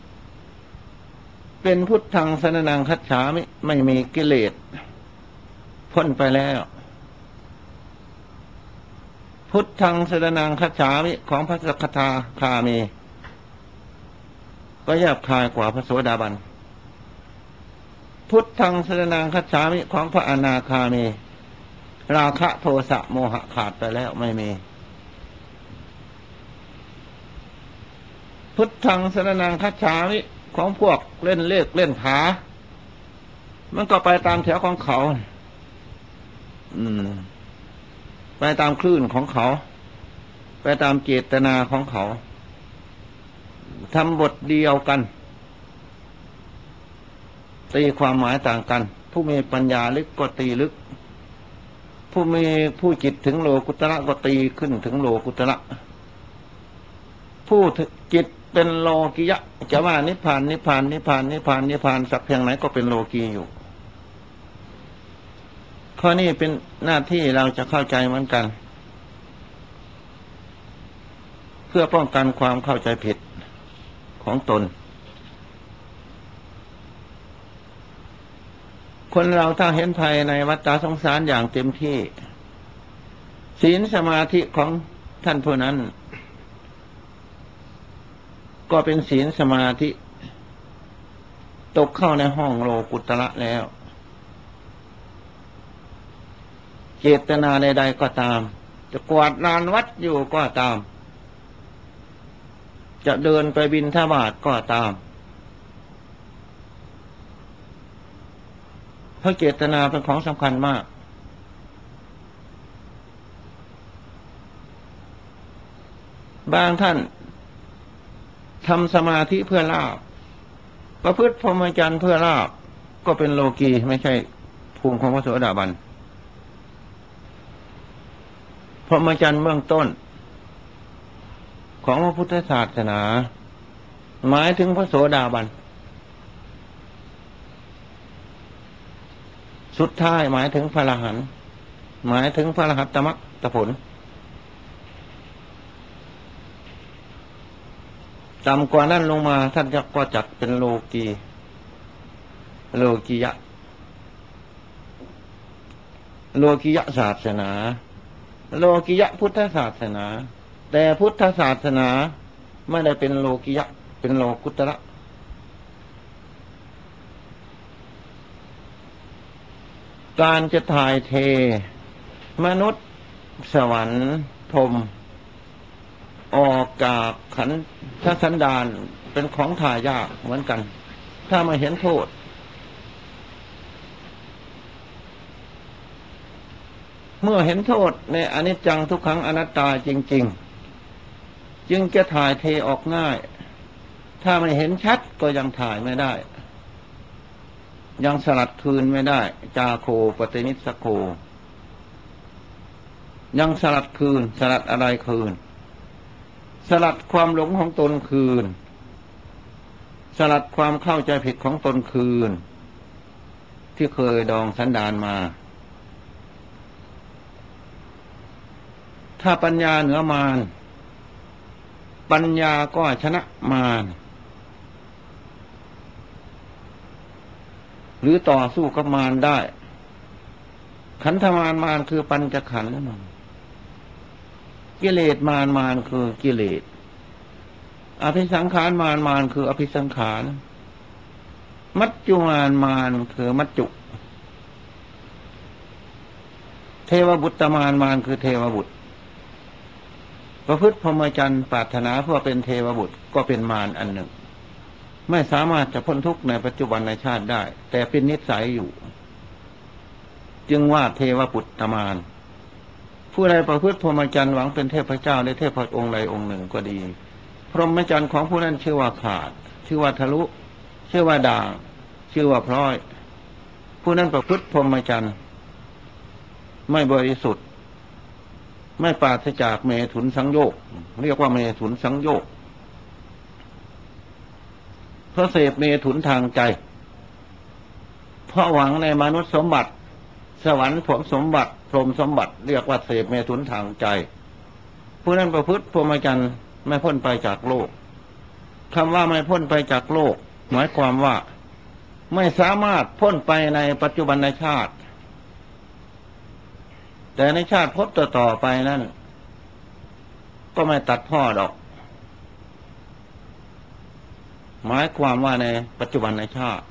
[SPEAKER 1] เป็นพุทธังสรณังคัจฉามิไม่มีกิเลสพ้นไปแล้วพุทธังสรณังคัจฉามิของพระสกทาคามีก็แยบคายกว่าพระโสดาบันพุทธังสรณังคัจฉามิของพระอนาคามีราคะโทสะโมหะขาดไปแล้วไม่มีพุทธังสรณังคัจฉามิของพวกเล่นเลขเล่นผามันก็ไปตามแถวของเขาไปตามคลื่นของเขาไปตามเจตนาของเขาทำบทเดียวกันตีความหมายต่างกันผู้มีปัญญาลึกก็ตีลึกผู้จิตถึงโลกุตระก็ตีขึ้นถึงโลกุตระผู้จิตเป็นโลกิยะจะว่านิพพานนิพพานนิพพานนิพพานนิพพานสักเพียงไหนก็เป็นโลกีอยู่ข้อนี้เป็นหน้าที่เราจะเข้าใจเหมือนกันเพื่อป้องกันความเข้าใจผิดของตนคนเราถ้าเห็นภัยในวัฏสงสารอย่างเต็มที่ศีลสมาธิของท่านผู้นั้นก็เป็นศีลสมาธิตกเข้าในห้องโลกุตระแล้วเจตนาใดๆก็ตามจะกวาดลานวัดอยู่ก็ตามจะเดินไปบิณฑบาตก็ตามเพราะเจตนาเป็นของสำคัญมากบางท่านทำสมาธิเพื่อลาภประพฤติพรหมจรรย์เพื่อลาภก็เป็นโลกีไม่ใช่ภูมิของพระโสดาบันพรหมจรรย์เบื้องต้นของพระพุทธศาสนาหมายถึงพระโสดาบันสุดท้ายหมายถึงพระอรหันต์หมายถึงพระอรหัตตมรรคผลต่ำกว่านั้นลงมาท่านก็จัดเป็นโลกีโลกิยะโลกิยะศาสนาโลกิยะพุทธศาสนาแต่พุทธศาสนาไม่ได้เป็นโลกิยะเป็นโลกุตระการจะถ่ายเทมนุษย์สวรรค์พรหมออกจากขันธสันดานเป็นของถ่ายยากเหมือนกันถ้าไม่เห็นโทษเมื่อเห็นโทษในอนิจจังทุกขังอนัตตาจริงๆจึงจะถ่ายเทออกง่ายถ้าไม่เห็นชัดก็ยังถ่ายไม่ได้ยังสลัดคืนไม่ได้จาโคปฏินิสโคยังสลัดคืนสลัดอะไรคืนสลัดความหลงของตนคืนสลัดความเข้าใจผิดของตนคืนที่เคยดองสันดานมาถ้าปัญญาเหนือมารปัญญาก็ชนะมารหรือต่อสู้กับมารได้ขันธมารมารคือปัญจขันธ์กิเลสมารมารคือกิเลสอภิสังขารมารมารคืออภิสังขารมัจจุมารมารคือมัจจุเทวบุตรมารมารคือเทวบุตรประพฤติพรหมจรรย์ปรารถนาเพื่อเป็นเทวบุตรก็เป็นมารอันหนึ่งไม่สามารถจะพ้นทุกข์ในปัจจุบันในชาติได้แต่เป็นนิสัยอยู่จึงว่าเทวปุตตมารผู้ใดประพฤติพรหมจรรย์หวังเป็นเทพเจ้าในเทพองค์ใดองค์หนึ่งก็ดีพรหมจรรย์ของผู้นั้นชื่อว่าขาดชื่อว่าทะลุชื่อว่าด่างชื่อว่าพร้อยผู้นั้นประพฤติพรหมจรรย์ไม่บริสุทธิ์ไม่ปราศจากเมถุนสังโยชน์เรียกว่าเมถุนสังโยชน์เพราะเสพเมถุนทางใจเพราะหวังในมนุษย์สมบัติสวรรค์ผลสมบัติพรหมสมบัติเรียกว่าเสพเมถุนทางใจผู้นั้นประพฤติพรหมจรรย์ไม่พ้นไปจากโลกคำว่าไม่พ้นไปจากโลกหมายความว่าไม่สามารถพ้นไปในปัจจุบันในชาติแต่ในชาติพบต่อไปนั้นก็ไม่ตัดพ่อดอกหมายความว่าในปัจจุบันในชาติ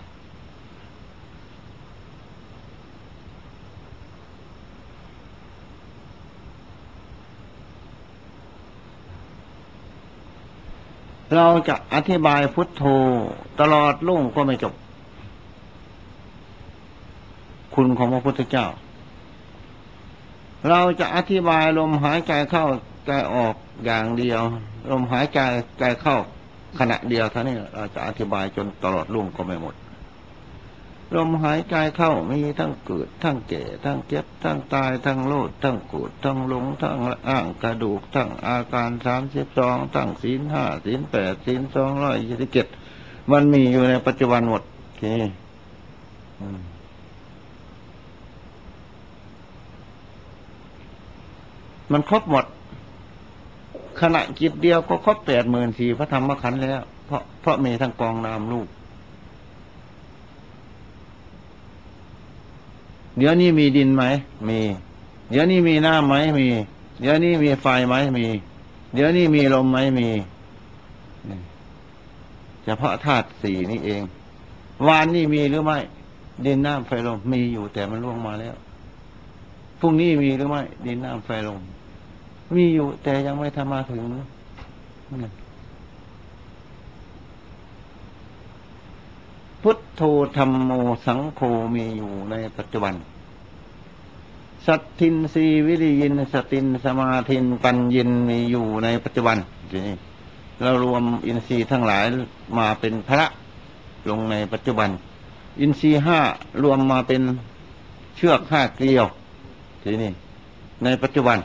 [SPEAKER 1] เราจะอธิบายพุทโธตลอดลุ่งก็ไม่จบคุณของพระพุทธเจ้าเราจะอธิบายลมหายใจเข้าใจออกอย่างเดียวลมหายใจเข้าขณะเดียวเท่านี้เราจะอธิบายจนตลอดลุ่งก็ไม่หมดลมหายใจเข้ามีทั้งเกิดทั้งแก่ทั้งเจ็บทั้งตายทั้งโลดทั้งโกรธทั้งหลงทั้งอ้างกระดูกทั้งอาการ32ทั้งศีล5ศีล8ศีล227มันมีอยู่ในปัจจุบันหมดมันครบหมดขณะจิตเดียวก็ครบ84,000พระธรรมขันธ์แล้วเพราะมีทั้งกองนามรูปเดี๋ยวนี้มีดินไหมมีเดี๋ยวนี้มีน้ำไหมมีเดี๋ยวนี้มีไฟไหมมีเดี๋ยวนี้มีลมไหมมีเฉพาะธาตุสี่นี้เองวานนี่มีหรือไม่ดินน้ำไฟลมมีอยู่แต่มันล่วงมาแล้วพรุ่งนี้มีหรือไม่ดินน้ำไฟลมมีอยู่แต่ยังไม่ทำมาถึงพุทโธธัมโมสังโฆมีอยู่ในปัจจุบันสัตทินรีวิริยินสตินสมาธินปัญญินมีอยู่ในปัจจุบันทีนี้เรารวมอินทรีย์ทั้งหลายมาเป็นพระลงในปัจจุบันอินทรีย์ห้ารวมมาเป็นเชือกห้าเกลียวทีนี้ในปัจจุบัน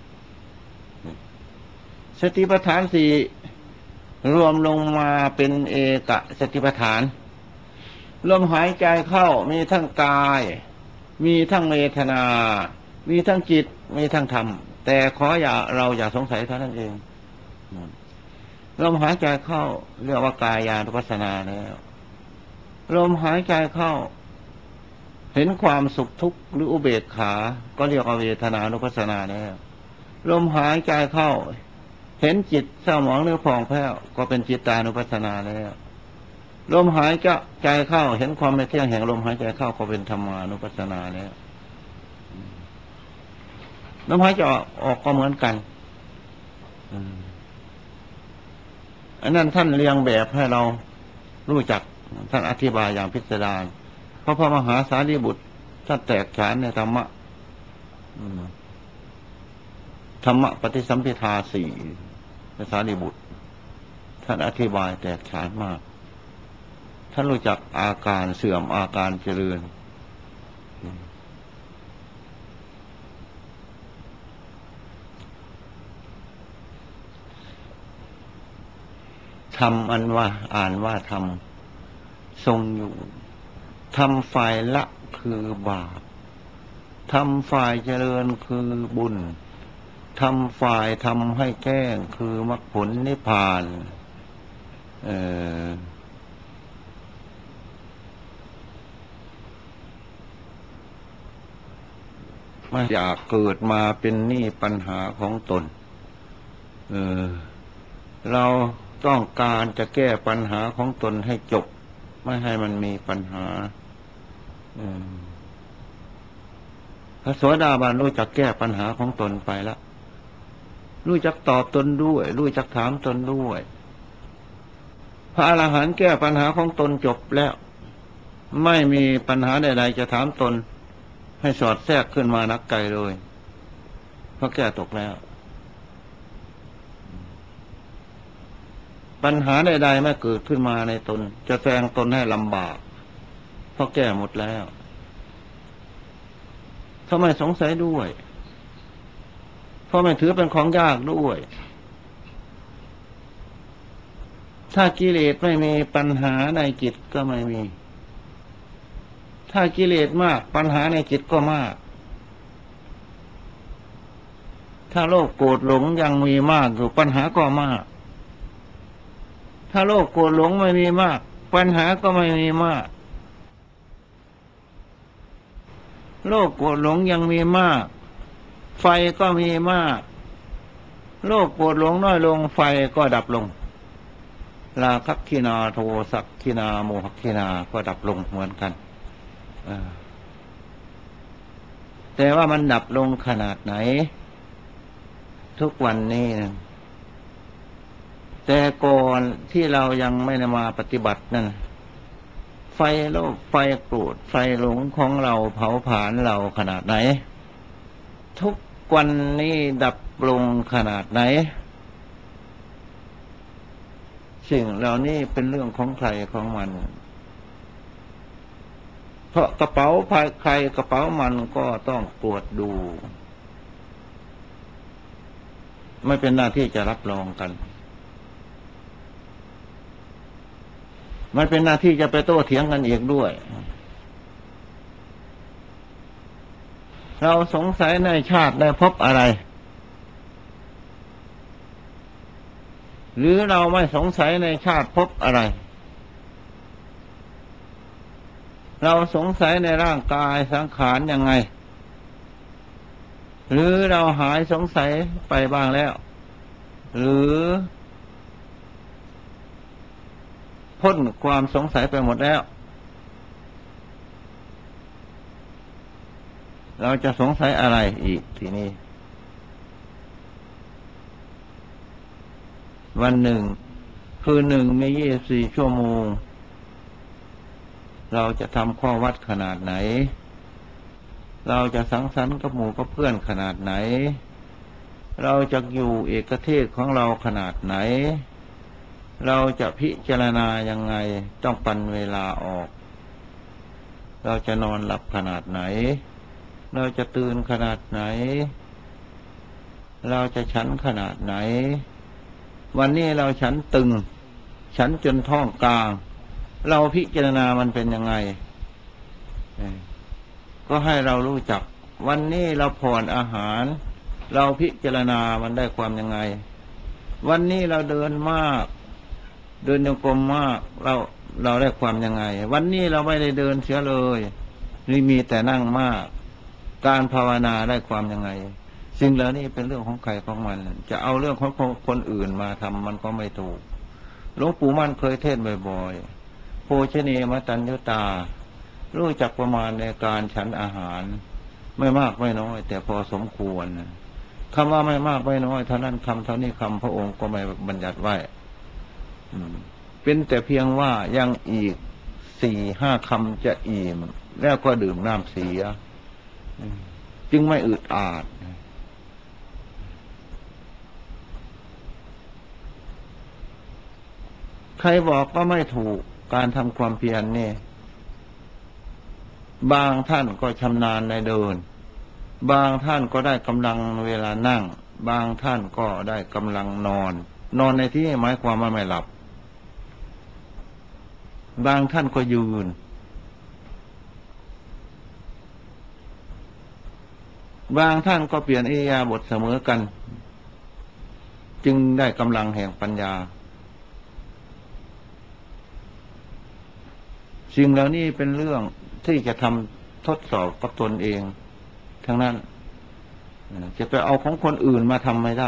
[SPEAKER 1] สติปัฏฐานสี่รวมลงมาเป็นเอกสติปัฏฐานลมหายใจเข้ามีทั้งกายมีทั้งเวทนามีทั้งจิตมีทั้งธรรมแต่เราอย่าสงสัยเท่านั้นเองลมหายใจเข้าเรียกว่ากายานุปัสสนาแล้วลมหายใจเข้าเห็นความสุขทุกข์หรืออุเบกขาก็เรียกว่าเวทนานุปัสสนาแล้วลมหายใจเข้าเห็นจิตเศร้าหมองหรือผ่องแผ้วก็เป็นจิตตานุปัสสนาแล้วลมหายใจเข้าเห็นความไม่เที่ยงแห่งลมหายใจเข้าก็เป็นธรรมานุปัสสนาแล้วลมหายใจออกก็เหมือนกันอันนั้นท่านเรียงแบบให้เรารู้จักท่านอธิบายอย่างพิสดารเพราะพระมหาสารีบุตรท่านแตกฉานในธรรมะปฏิสัมภิทาสี่พระสารีบุตรท่านอธิบายแตกฉานมากท่านรู้จักอาการเสื่อมอาการเจริญธรรมอันว่าอ่านว่าธรรมทรงอยู่ธรรมฝ่ายละคือบาปธรรมฝ่ายเจริญคือบุญธรรมฝ่ายทำให้แจ้งคือมรรคผลนิพพานไม่อยากเกิดมาเป็นหนี้ปัญหาของตนเราต้องการจะแก้ปัญหาของตนให้จบไม่ให้มันมีปัญหาพระโสดาบันรู้จักแก้ปัญหาของตนไปแล้วรู้จักตอบตนด้วยรู้จักถามตนด้วยพระอรหันต์แก้ปัญหาของตนจบแล้วไม่มีปัญหาใดๆจะถามตนให้สอดแทรกขึ้นมานักไกลเลยเพราะแก้ตกแล้วปัญหาใดๆไม่เกิดขึ้นมาในตนจะแซงตนให้ลำบากเพราะแก้หมดแล้วเขาไม่สงสัยด้วยเพราะไม่ถือเป็นของยากด้วยถ้ากิเลสไม่มีปัญหาในจิตก็ไม่มีถ้ากิเลสมากปัญหาในจิตก็มากถ้าโลภโกรธหลงยังมีมากอยู่ปัญหาก็มากถ้าโลภโกรธหลงไม่มีมากปัญหาก็ไม่มีมากโลภโกรธหลงยังมีมากไฟก็มีมากโลภโกรธหลงน้อยลงไฟก็ดับลงราคะขีนาโทสักขีนาโมหขีนาก็ดับลงเหมือนกันแต่ว่ามันดับลงขนาดไหนทุกวันนี้นะแต่ก่อนที่เรายังไม่ได้มาปฏิบัตินั่นไฟโลภไฟโกรธไฟหลงของเราเผาผลาญเราขนาดไหนทุกวันนี้ดับลงขนาดไหนสิ่งเหล่านี้เป็นเรื่องของใครของมันเพราะกระเป๋าใครกระเป๋ามันก็ต้องตรวจดูไม่เป็นหน้าที่จะรับรองกันมันเป็นหน้าที่จะไปโต้เถียงกันอีกด้วยเราสงสัยในชาติในภพอะไรหรือเราไม่สงสัยในชาติภพอะไรเราสงสัยในร่างกายสังขารยังไงหรือเราหายสงสัยไปบ้างแล้วหรือพ้นความสงสัยไปหมดแล้วเราจะสงสัยอะไรอีกทีนี้วันหนึ่งคืนหนึ่งมี24 ชั่วโมงเราจะทำข้อวัดขนาดไหนเราจะสังสรรค์กับหมู่กับเพื่อนขนาดไหนเราจะอยู่เอกเทศของเราขนาดไหนเราจะพิจารณายังไงต้องปันเวลาออกเราจะนอนหลับขนาดไหนเราจะตื่นขนาดไหนเราจะฉันขนาดไหนวันนี้เราฉันตึงฉันจนท้องกลางเราพิจารณามันเป็นยังไงก็ให้เรารู้จักวันนี้เราผ่อนอาหารเราพิจารณามันได้ความยังไงวันนี้เราเดินมากเดินจงกรมมากเราได้ความยังไงวันนี้เราไม่ได้เดินเสียเลยนี่มีแต่นั่งมากการภาวนาได้ความยังไงสิ่งเหล่านี้เป็นเรื่องของใครของมันจะเอาเรื่องของคนอื่นมาทำมันก็ไม่ถูกหลวงปู่มั่นเคยเทศน์บ่อยๆโภชเนมตัญญุตารู้จักประมาณในการฉันอาหารไม่มากไม่น้อยแต่พอสมควรคำว่าไม่มากไม่น้อยเท่านั้นคำเท่านี้คำพระองค์ก็ไม่บัญญัติไว้เป็นแต่เพียงว่ายังอีก4-5 คำจะอิ่มแล้วก็ดื่มน้ำเสียจึงไม่อึดอัดใครบอกก็ไม่ถูกการทำความเพียรนี่บางท่านก็ชำนาญในเดินบางท่านก็ได้กำลังเวลานั่งบางท่านก็ได้กำลังนอนในที่หมายความว่าไม่หลับบางท่านก็ยืนบางท่านก็เปลี่ยนอิริยาบถเสมอกันจึงได้กำลังแห่งปัญญาสิ่งเหล่านี้เป็นเรื่องที่จะทำทดสอบกับตนเองทั้งนั้นจะไปเอาของคนอื่นมาทำไม่ได้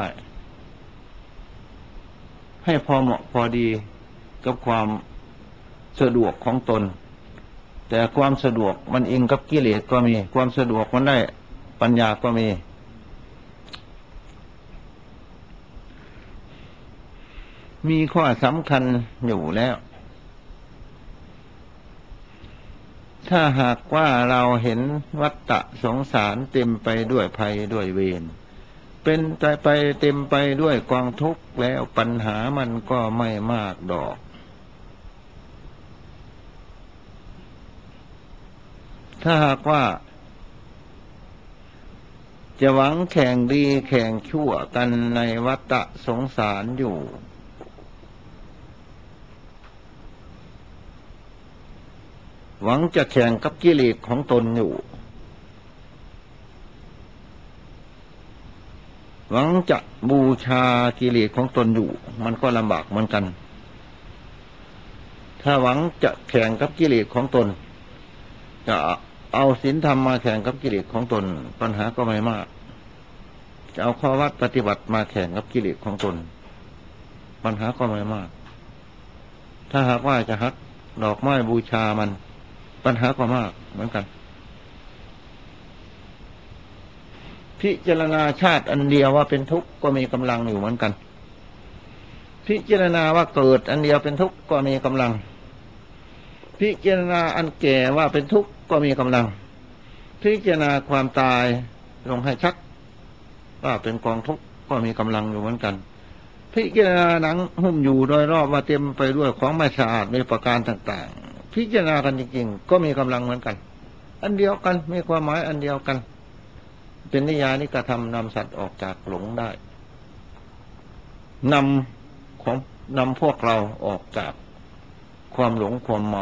[SPEAKER 1] ให้พอเหมาะพอดีกับความสะดวกของตนแต่ความสะดวกมันอิงกับกิเลสก็มีความสะดวกมันได้ปัญญาก็มีข้อสำคัญอยู่แล้วถ้าหากว่าเราเห็นวัฏฏะสงสารเต็มไปด้วยภัยด้วยเวรเป็นไปเต็มไปด้วยกองทุกข์แล้วปัญหามันก็ไม่มากดอกถ้าหากว่าจะหวังแข่งดีแข่งชั่วกันในวัฏสงสารอยู่หวังจะแข่งกับกิเลสของตนอยู่หวังจะบูชากิเลสของตนอยู่มันก็ลำบากเหมือนกันถ้าหวังจะแข่งกับกิเลสของตนจะเอาศีลธรรมมาแข่งกับกิเลสของตนปัญหาก็ไม่มากจะเอาข้อวัดปฏิบัติมาแข่งกับกิเลสของตนปัญหาก็ไม่มากถ้าหากว่าจะหักดอกไม้บูชามันปัญหาก็มากเหมือนกันพิจารณาชาติอันเดียวว่าเป็นทุกข์ก็มีกำลังอยู่เหมือนกันพิจารณาว่าเกิดอันเดียวเป็นทุกข์ก็มีกำลังพิจารณาอันแก่ว่าเป็นทุกข์ก็มีกำลังพิจารณาความตายลงให้ชัดว่าเป็นกองทุกข์ก็มีกำลังอยู่เหมือนกันพิจารณาหนังหุ้มอยู่โดยรอบว่าเต็มไปด้วยของไม่สะอาดในประการต่างๆพิจารณากันจริงๆก็มีกำลังเหมือนกันอันเดียวกันมีความหมายอันเดียวกันเป็นนิยานิกระทำนำสัตว์ออกจากหลงได้นำพวกเราออกจากความหลงความเมา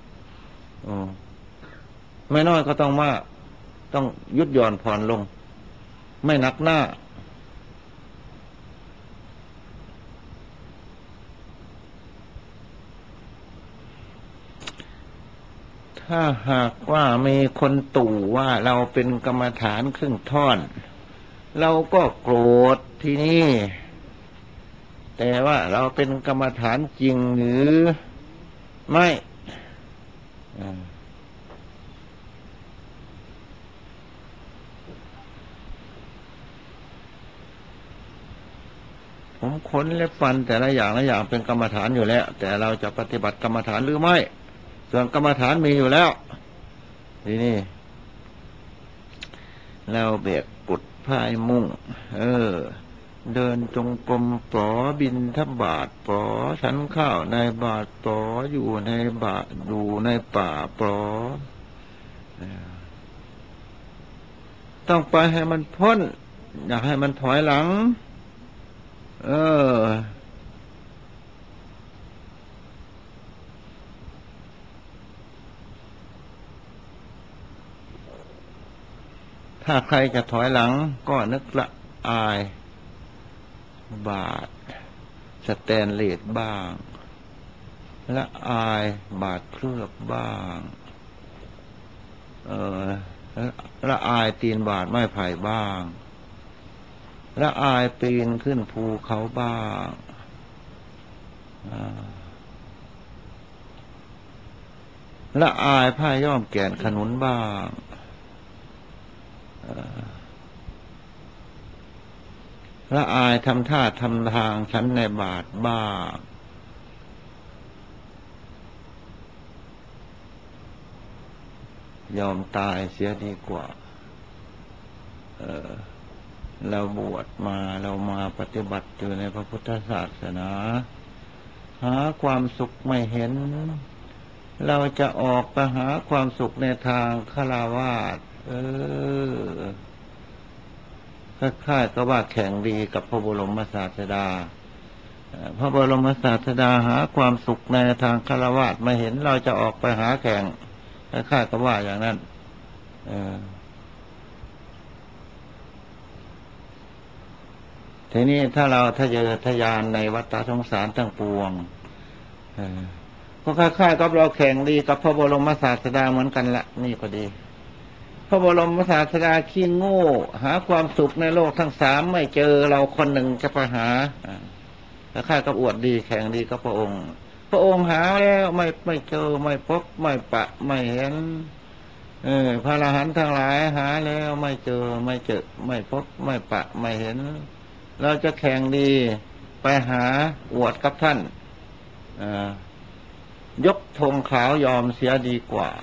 [SPEAKER 1] ไม่น้อยก็ต้องมากต้องยุดหย่อนผ่อนลงไม่หนักหน้าถ้าหากว่ามีคนตู่ว่าเราเป็นกรรมฐานครึ่งท่อนเราก็โกรธที่นี่แต่ว่าเราเป็นกรรมฐานจริงหรือไม่ผมขนเล็บฟันแต่ละอย่างเป็นกรรมฐานอยู่แล้วแต่เราจะปฏิบัติกรรมฐานหรือไม่ส่วนกรรมฐานมีอยู่แล้วทีนี้เราเบกกุดพายมุ่งเดินจงกรมปอบินทบาทปอฉันข้าวในบาทปออยู่ในบาทอยู่ในป่าปอต้องไปให้มันพ้นอย่าให้มันถอยหลังถ้าใครจะถอยหลังก็นึกละอายบาทสแตนเลสบ้างละอายบาทเคลือบบ้างละอายตีนบาทไม้ไผ่บ้างละอายปีนขึ้นภูเขาบ้างละอายผ้าย้อมแก่นขนุนบ้างละอายทำท่าทำทางฉันในบาทบ้างยอมตายเสียดีกว่าเราบวชมาเรามาปฏิบัติอยู่ในพระพุทธศาสนาหาความสุขไม่เห็นเราจะออกไปหาความสุขในทางฆราวาสคล้ายๆก็ว่าแข่งดีกับพระบรมศาสดาพระบรมศาสดาหาความสุขในทางฆราวาสไม่เห็นเราจะออกไปหาแข่งคล้ายๆก็ว่าอย่างนั้นทีนี้ถ้าเราทะเยอทะยานในวัฏสงสารทั้งปวงก็คล้ายๆกับเราแข่งดีกับพระบรมศาสดาเหมือนกันละนี่ก็ดีพระบรมศาสดาขี้โง่หาความสุขในโลกทั้งสามไม่เจอเราคนหนึ่งจะไปหาคล้ายๆกับอวดดีแข่งดีกับพระองค์พระองค์หาแล้วไม่เจอไม่พบไม่ปะไม่เห็นพระอรหันต์ทั้งหลายหาแล้วไม่เจอไม่พบไม่ปะไม่เห็นเราจะแข่งดีไปหาอวดกับท่านยกธงขาวยอมเสียดีกว่า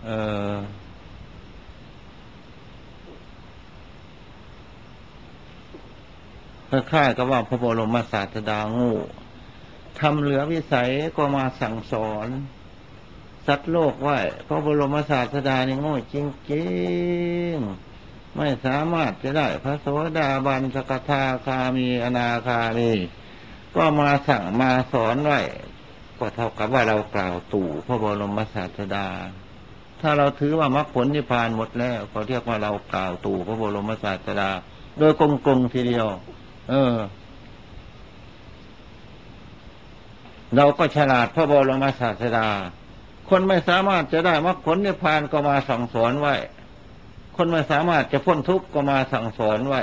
[SPEAKER 1] คล้ายๆกับว่าพระบรมศาสดาโง่ทำเหลือวิสัยก็มาสั่งสอนสัตว์โลกไว้พระบรมศาสดานี่โง่จริงๆไม่สามารถจะได้พระโสดาบันสกทาคามีอนาคามีก็มาสั่งมาสอนไว้ก็เท่ากับว่าเรากล่าวตู่พระบรมศาสดาถ้าเราถือว่ามรรคผลนิพพานหมดแล้วก็เรียกว่าเรากล่าวตู่พระบรมศาสดาโดยกงๆทีเดียวเราก็ฉลาดพระบรมศาสดาคนไม่สามารถจะได้มรรคผลนิพพานก็มาสั่งสอนไว้คนไม่สามารถจะพ้นทุกข์ก็มาสั่งสอนไว้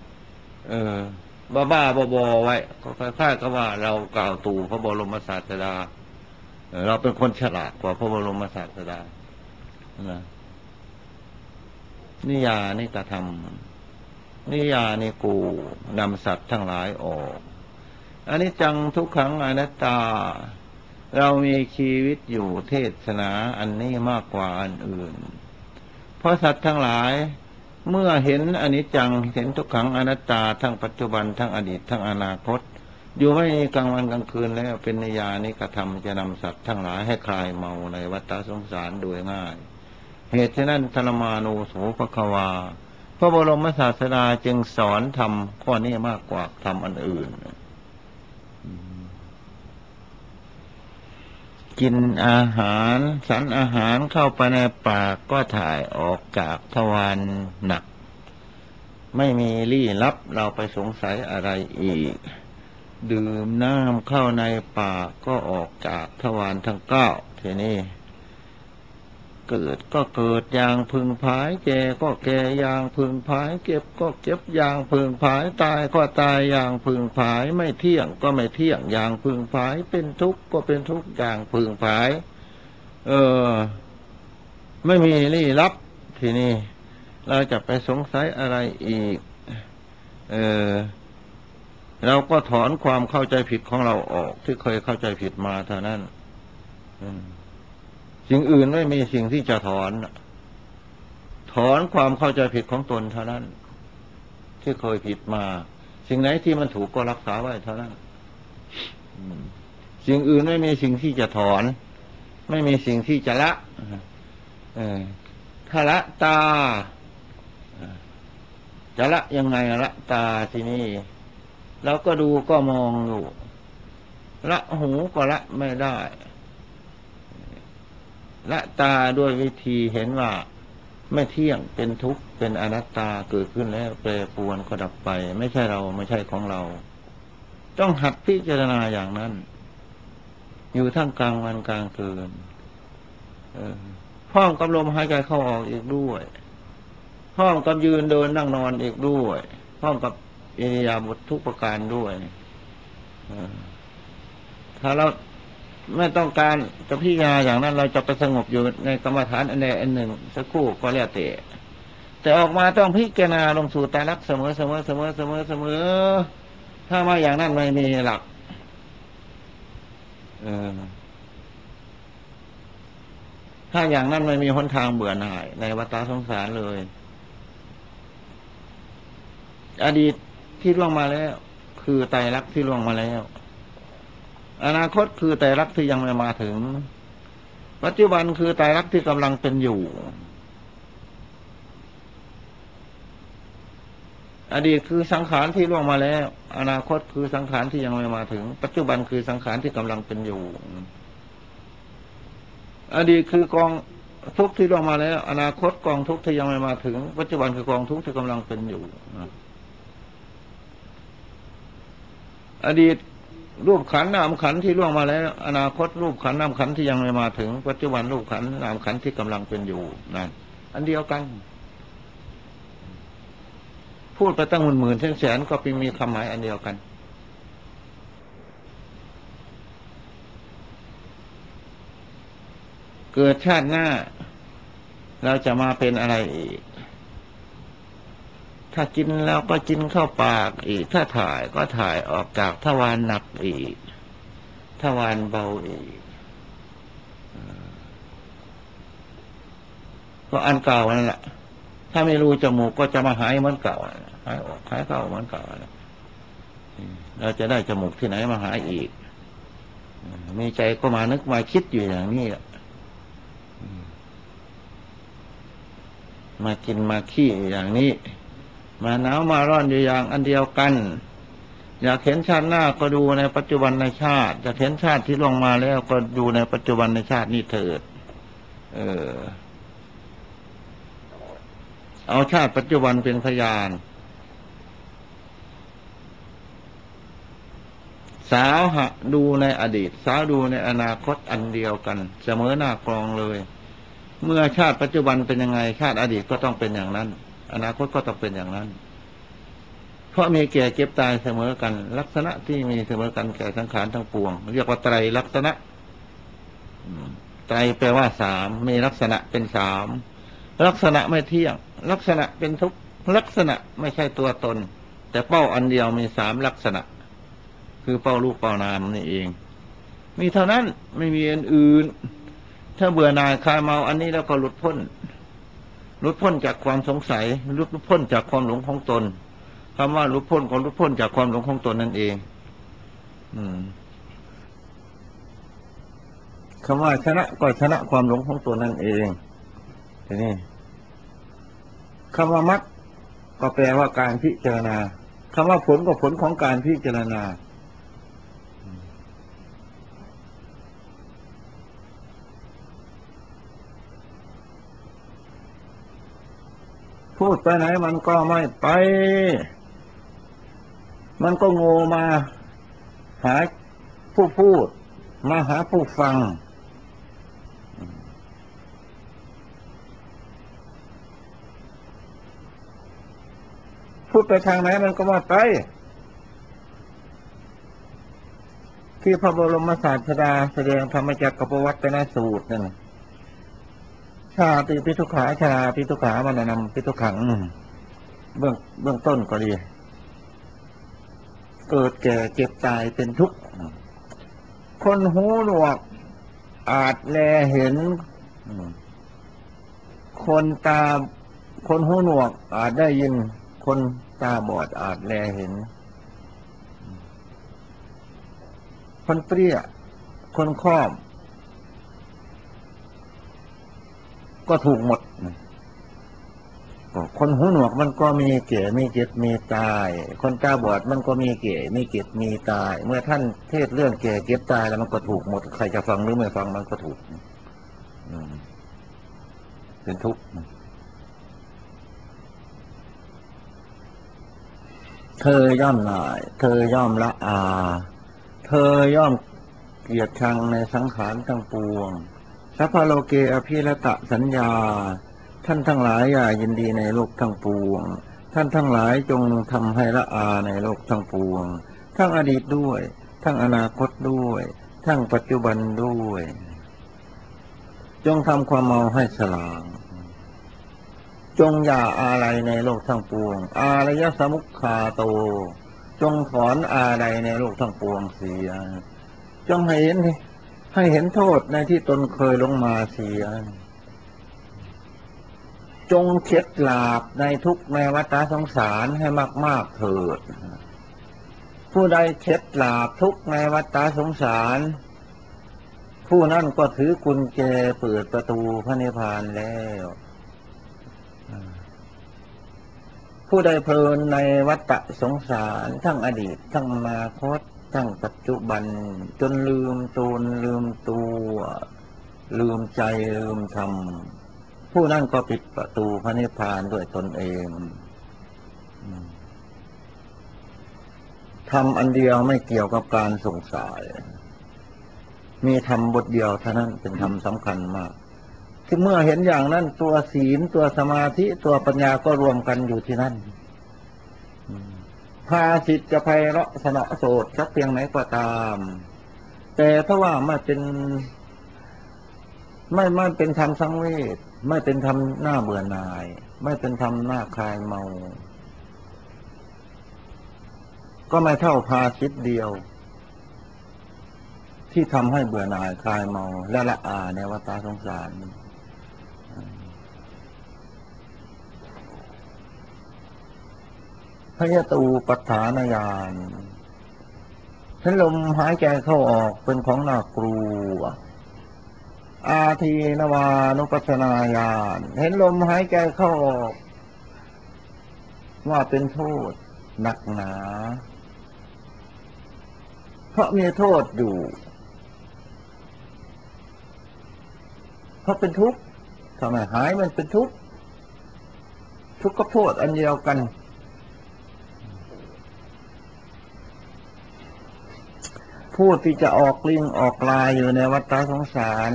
[SPEAKER 1] บ้าบอไว้ก็คล้ายๆกับว่าเรากล่าวตู่พระบรมศาสดาเราเป็นคนฉลาดกว่าพระบรมศาสดานิยานิกระทำนิยานิกูนำสัตว์ทั้งหลายออกอันนี้จังทุกขังอนัตตาเรามีชีวิตอยู่เทศนาอันนี้มากกว่าอันอื่นเพราะสัตว์ทั้งหลายเมื่อเห็นอนิจจังเห็นทุกขังอนัตตาทั้งปัจจุบันทั้งอดีตทั้งอนาคตอยู่ไม่มีกลางวันกลางคืนแล้วเป็นนิยานิกระทำจะนำสัตว์ทั้งหลายให้คลายเมาในวัฏสงสารโดยง่ายเหตุฉะนั้นธรรมานุโสภควาพระบรมศาสดาจึงสอนธรรมข้อนี้มากกว่าธรรมอันอื่นกินอาหารฉันอาหารเข้าไปในปากก็ถ่ายออกจากทวารหนักไม่มีลี้ลับเราไปสงสัยอะไรอีกดื่มน้ำเข้าในปากก็ออกจากทวารทั้งเก้าทีนี้เกิดก็เกิดอย่างพึงพายแก่ก็แก่อย่างพึงพายเก็บก็เก็บอย่างพึงพายตายก็ตายอย่างพึงพายไม่เที่ยงก็ไม่เที่ยงอย่างพึงพายเป็นทุกข์ก็เป็นทุกข์อย่างพึงพายไม่มีลี้ลับทีนี้เราจะไปสงสัยอะไรอีกเราก็ถอนความเข้าใจผิดของเราออกที่เคยเข้าใจผิดมาเท่านั้นสิ่งอื่นไม่มีสิ่งที่จะถอนความเข้าใจผิดของตนเท่านั้นที่เคยผิดมาสิ่งไหนที่มันถูกก็รักษาไว้เท่านั้นสิ่งอื่นไม่มีสิ่งที่จะถอนไม่มีสิ่งที่จะละถ้าละตาจะละยังไงละตาที่นี่เราก็ดูก็มองอยู่ละหูก็ละไม่ได้ละตาด้วยวิธีเห็นว่าไม่เที่ยงเป็นทุกข์เป็นอนัตตาเกิดขึ้นแล้วแปรปรวนก็ดับไปไม่ใช่เราไม่ใช่ของเราต้องหัดพิจารณาอย่างนั้นอยู่ท่ามกลางวันกลางคืนพร้อมกับลมหายใจเข้าออกอีกด้วยพร้อมกับยืนเดินนั่งนอนอีกด้วยพร้อมกับอิริยาบถทุกประการด้วยถ้าเราไม่ต้องการจะพิจารณาอย่างนั้นเราจะไปสงบอยู่ในกรรมฐานอันใดอันหนึ่งสักครู่ก็แล้วแต่ออกมาต้องพิจารณาลงสู่ตาลักเสมอถ้ามาอย่างนั้นไม่มีหลักถ้าอย่างนั้นไม่มีหนทางเบื่อหน่ายในวัฏสงสารเลยอดีตที่ล่วงมาแล้วคือไตรลักษณ์ที่ล่วงมาแล้วอนาคตคือไตรลักษณ์ที่ยังไม่มาถึงปัจจุบันคือไตรลักษณ์ที่กำลังเป็นอยู่อดีตคือสังขารที่ล่วงมาแล้วอนาคตคือสังขารที่ยังไม่มาถึงปัจจุบันคือสังขารที่กำลังเป็นอยู่อดีตคือกองทุกข์ที่ล่วงมาแล้วอนาคตกองทุกข์ที่ยังไม่มาถึงปัจจุบันคือกองทุกข์ที่กำลังเป็นอยู่อดีตรูปขันธ์นามขันธ์ที่ล่วงมาแล้วอนาคตรูปขันธ์นามขันธ์ที่ยังไม่มาถึงปัจจุบันรูปขันธ์นามขันธ์ที่กำลังเป็นอยู่นั่นอันเดียวกันพูดไปตั้งหมื่นแสนก็เป็นมีความหมายอันเดียวกันเกิดชาติหน้าเราจะมาเป็นอะไรอีกถ้ากินแล้วก็กินเข้าปากอีกถ้าถ่ายก็ถ่ายออกจากทวารหนักอีกทวารเบาอีกก็อันเก่านั่นแหละถ้าไม่รู้จมูกก็จะมาหายเหมือนเก่าหายออกหายเข้าเหมือนเก่าเราจะได้จมูกที่ไหนมาหาอีกมีใจก็มานึกมาคิดอยู่อย่างนี้มากินมาขี้อย่างนี้มาหนาวมาร้อนอยู่อย่างอันเดียวกันอยากเห็นชาติหน้าก็ดูในปัจจุบันในชาติอยากเห็นชาติที่ล่วงมาแล้วก็ดูในปัจจุบันในชาตินี้เถิดเอาชาติปัจจุบันเป็นพยานสาวหะดูในอดีตสาวดูในอนาคตอันเดียวกันเสมอหน้ากลองเลยเมื่อชาติปัจจุบันเป็นยังไงชาติอดีตก็ต้องเป็นอย่างนั้นอนาคตก็ต้องเป็นอย่างนั้นเพราะมีแก่เก็บตายเสมอกันลักษณะที่มีเสมอกันแก่สังขารทั้งปวงเรียกว่าไตรลักษณะไตรแปลว่าสามมีลักษณะเป็นสามลักษณะไม่เที่ยงลักษณะเป็นทุกข์ลักษณะไม่ใช่ตัวตนแต่เป้าอันเดียวมีสามลักษณะคือเป้ารูปเป้านามนี่เองมีเท่านั้นไม่มีอันอื่นถ้าเบื่อหน่ายคลายเมาอันนี้แล้วก็หลุดพ้นจากความสงสัยหลุดพ้นจากความหลงของตนคำว่าหลุดพ้นก็หลุดพ้นจากความหลงของตนนั่นเองคำว่าชนะก็ชนะความหลงของตนนั่นเองทีนี้คำว่ามรรคก็แปลว่าการพิจารณาคำว่าผลก็ผลของการพิจารณาพูดไปไหนมันก็ไม่ไปมันก็โง่มาหาผู้พูดมาหาผู้ฟังพูดไปทางไหนมันก็ว่าไปที่พระบรมศาสดาแสดงธรรมจักรปวัตตนสูตรนั่นชาติปิทุขาชาปิทุขามานำปิทุขังเบื้องต้นก็ดีเกิดแก่เจ็บตายเป็นทุกข์คนหูหนวกอาจแลเห็นคนตาคนหูหนวกอาจได้ยินคนตาบอดอาจแลเห็นคนเปรี้ยคนค้อมก็ถูกหมดคนหูหนวกมันก็มีเก่มีเจ็บมีตายคนตาบอดมันก็มีเก่มีเจ็บมีตายเมื่อท่านเทศเรื่องเก่เจ็บตายแล้วมันก็ถูกหมดใครจะฟังหรือไม่ฟังมันก็ถูกเป็นทุกข์เธอย่อมหน่ายเธอย่อมละอาเธอย่อมเกลียดชังในสังขารทั้งปวงสัพพโลเกอภิรตะสัญญาท่านทั้งหลายอย่ายินดีในโลกทั้งปวงท่านทั้งหลายจงทำให้ละอาในโลกทั้งปวงทั้งอดีตด้วยทั้งอนาคตด้วยทั้งปัจจุบันด้วยจงทำความเมาให้สลางจงอย่าอะไรในโลกทั้งปวงอารยสมุขคาโตจงถอนอะไรในโลกทั้งปวงเสียจงให้เห็นโทษในที่ตนเคยลงมาเสียจงเข็ดหลาบในทุกในวัฏสงสารให้มากๆเถิดผู้ใดเข็ดหลาบทุกในวัฏสงสารผู้นั้นก็ถือกุญแจเปิดประตูพระนิพพานแล้วผู้ใดเพลินในวัฏสงสารทั้งอดีตทั้งอนาคตทั้งปัจจุบันจนลืมตนลืมตัวลืมใจลืมธรรมผู้นั้นก็ปิดประตูพระนิพพานด้วยตนเองธรรมอันเดียวไม่เกี่ยวกับการสงสัยมีธรรมบทเดียวเท่านั้นเป็นธรรมสำคัญมากที่เมื่อเห็นอย่างนั้นตัวศีลตัวสมาธิตัวปัญญาก็รวมกันอยู่ที่นั่นภาสิทธิ์จะไพเราะสนอโสดสักเพียงไหนก็ตามแต่ถ้าว่าไม่เป็นธรรมสังเวชไม่เป็นธรรมหน้าเบื่อหน่ายไม่เป็นธรรมหน้าคลายเมาก็ไม่เท่าภาสิทธิ์เดียวที่ทำให้เบื่อหน่ายคลายเมาและละอาในวัฏสงสารพยตูปัฏฐานญาณเห็นลมหายใจเข้าออกเป็นของน่ากลัวอาทีนวานุปัสสนาญาณเห็นลมหายใจเข้าออกว่าเป็นโทษหนักหนาเพราะมีโทษอยู่เพราะเป็นทุกข์ทำไมหายมันเป็นทุกข์ทุกข์กับโทษอันเดียวกันผู้ที่จะออกลิงออกลายอยู่ในวัฏสงสาร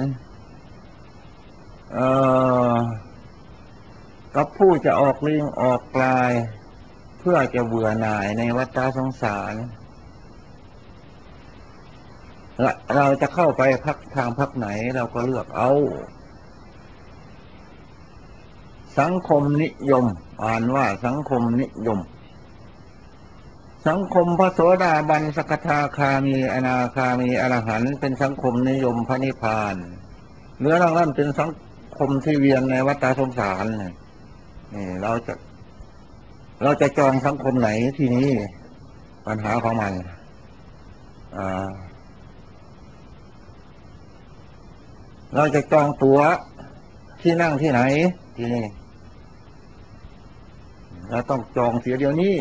[SPEAKER 1] กับผู้จะออกลิงออกลายเพื่อจะเบื่อหน่ายในวัฏสงสารเราจะเข้าไปพักทางพักไหนเราก็เลือกเอาสังคมนิยมอ่านว่าสังคมนิยมสังคมพระโสดาบันสกทาคามีอนาคามีอรหันต์เป็นสังคมนิยมพระนิพพานเนื้อร่างนั้นเป็นสังคมที่เวียนในวัฏสงสารนี่เราจะจองสังคมไหนที่นี้ปัญหาของมันเราจะจองตั๋วที่นั่งที่ไหนที่นี่เราต้องจองเสียเดี๋ยวนี้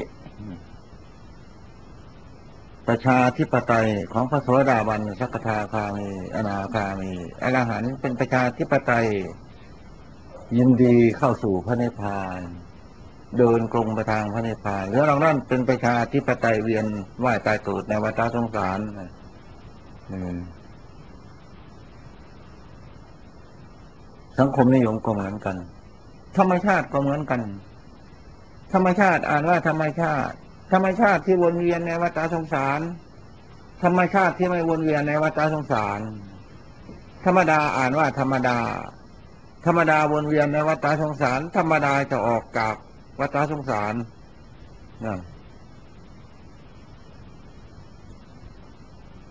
[SPEAKER 1] ประชาธิปไตยของพระโสดาบันสักทาคามีอนาคามีอรหันต์เป็นประชาธิปไตยยินดีเข้าสู่พระนิพพานเดินกลงไปทางพระนิพพานแล้วเรานั่นเป็นประชาธิปไตยเวียนว่ายตายเกิดในวัฏสงสารสังคมนิยมก็เหมือนกันธรรมชาติก็เหมือนกันธรรมชาติอ่านว่าธรรมชาติธรรมชาติที่วนเวียนในวัฏสงสารธรรมชาติที่ไม่วนเวียนในวัฏสงสารธรรมดาอ่านว่าธรรมดาธรรมดาวนเวียนในวัฏสงสารธรรมดาจะออกจากวัฏสงสาร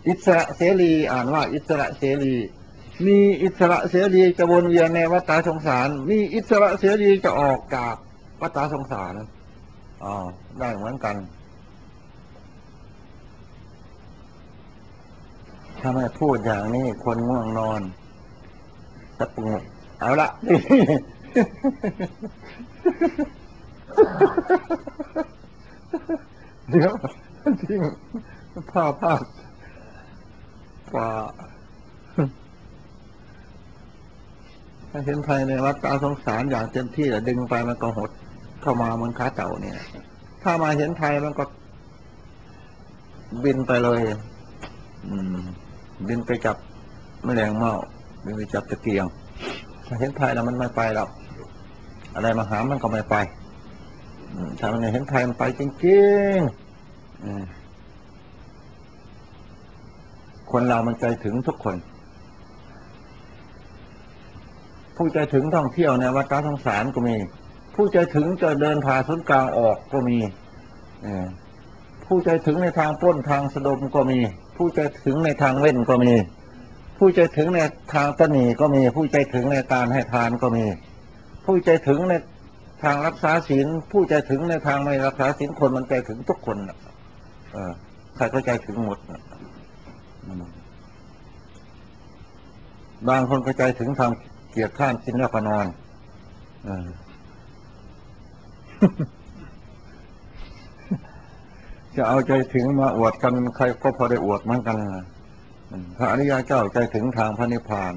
[SPEAKER 1] อิสระเสรีอ่านว่าอิสระเสรีมีอิสระเสรีจะวนเวียนในวัฏสงสารมีอิสระเสรีจะออกจากวัฏสงสารได้เหมือนกันถ้าไม่พูดอย่างนี้คนง่วงนอนสะปุงเอาละเดี๋ยวทิ้งผ้ากว่าถ้าเห็นภัยในวัฏสงสารอย่างเต็มที่แต่ดึงไปมันก็หดเข้ามาเหมือนขาเต่าเนี่ยถ้ามาเห็นภัยมันก็บินไปเลยบินไปจับแมลงเม่าบินไปจับตะเกียงถ้าเห็นภัยแล้วมันไม่ไปหรอกอะไรมาหามันก็ไม่ไปถ้ามันเห็นภัยมันไปจริงๆคนเรามันใจถึงทุกคนผู้ใจถึงท่องเที่ยวในวัฏสงสารก็มีผู้ใจถึงจะเดินผ่าศูนย์กลางออกก็มีผู้ใจถึงในทางปล้นทางสะดมก็มีผู้ใจถึงในทางเว้นก็มีผู้ใจถึงในทางตนีก็มีผู้ใจถึงในการให้ทานก็มีผู้ใจถึงในทางรักษาศีลผู้ใจถึงในทางไม่รักษาศีลคนมันใจถึงทุกคนใครก็ใจถึงหมดบางคนก็ใจถึงทางเกียรติข้านกินแล้วก็นอนจะเอาใจถึงมาอวดกันใครก็พอได้อวดเหมือนกันพระอริยเจ้าใจถึงทางพระนิพพาน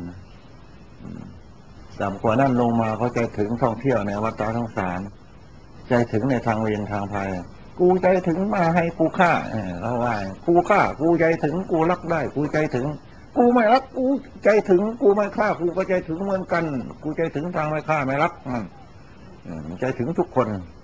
[SPEAKER 1] ต่ำกว่านั้นลงมาเขาใจถึงท่องเที่ยวในวัฏสงสารใจถึงในทางเวรทางภัยกูใจถึงมาให้กูฆ่าเขาว่ากูฆ่ากูใจถึงกูรักได้กูใจถึงกูไม่รักกูใจถึงกูไม่ฆ่ากูก็ใจถึงเหมือนกันกูใจถึงทางไม่ฆ่าไม่รักใจถึงทุกคน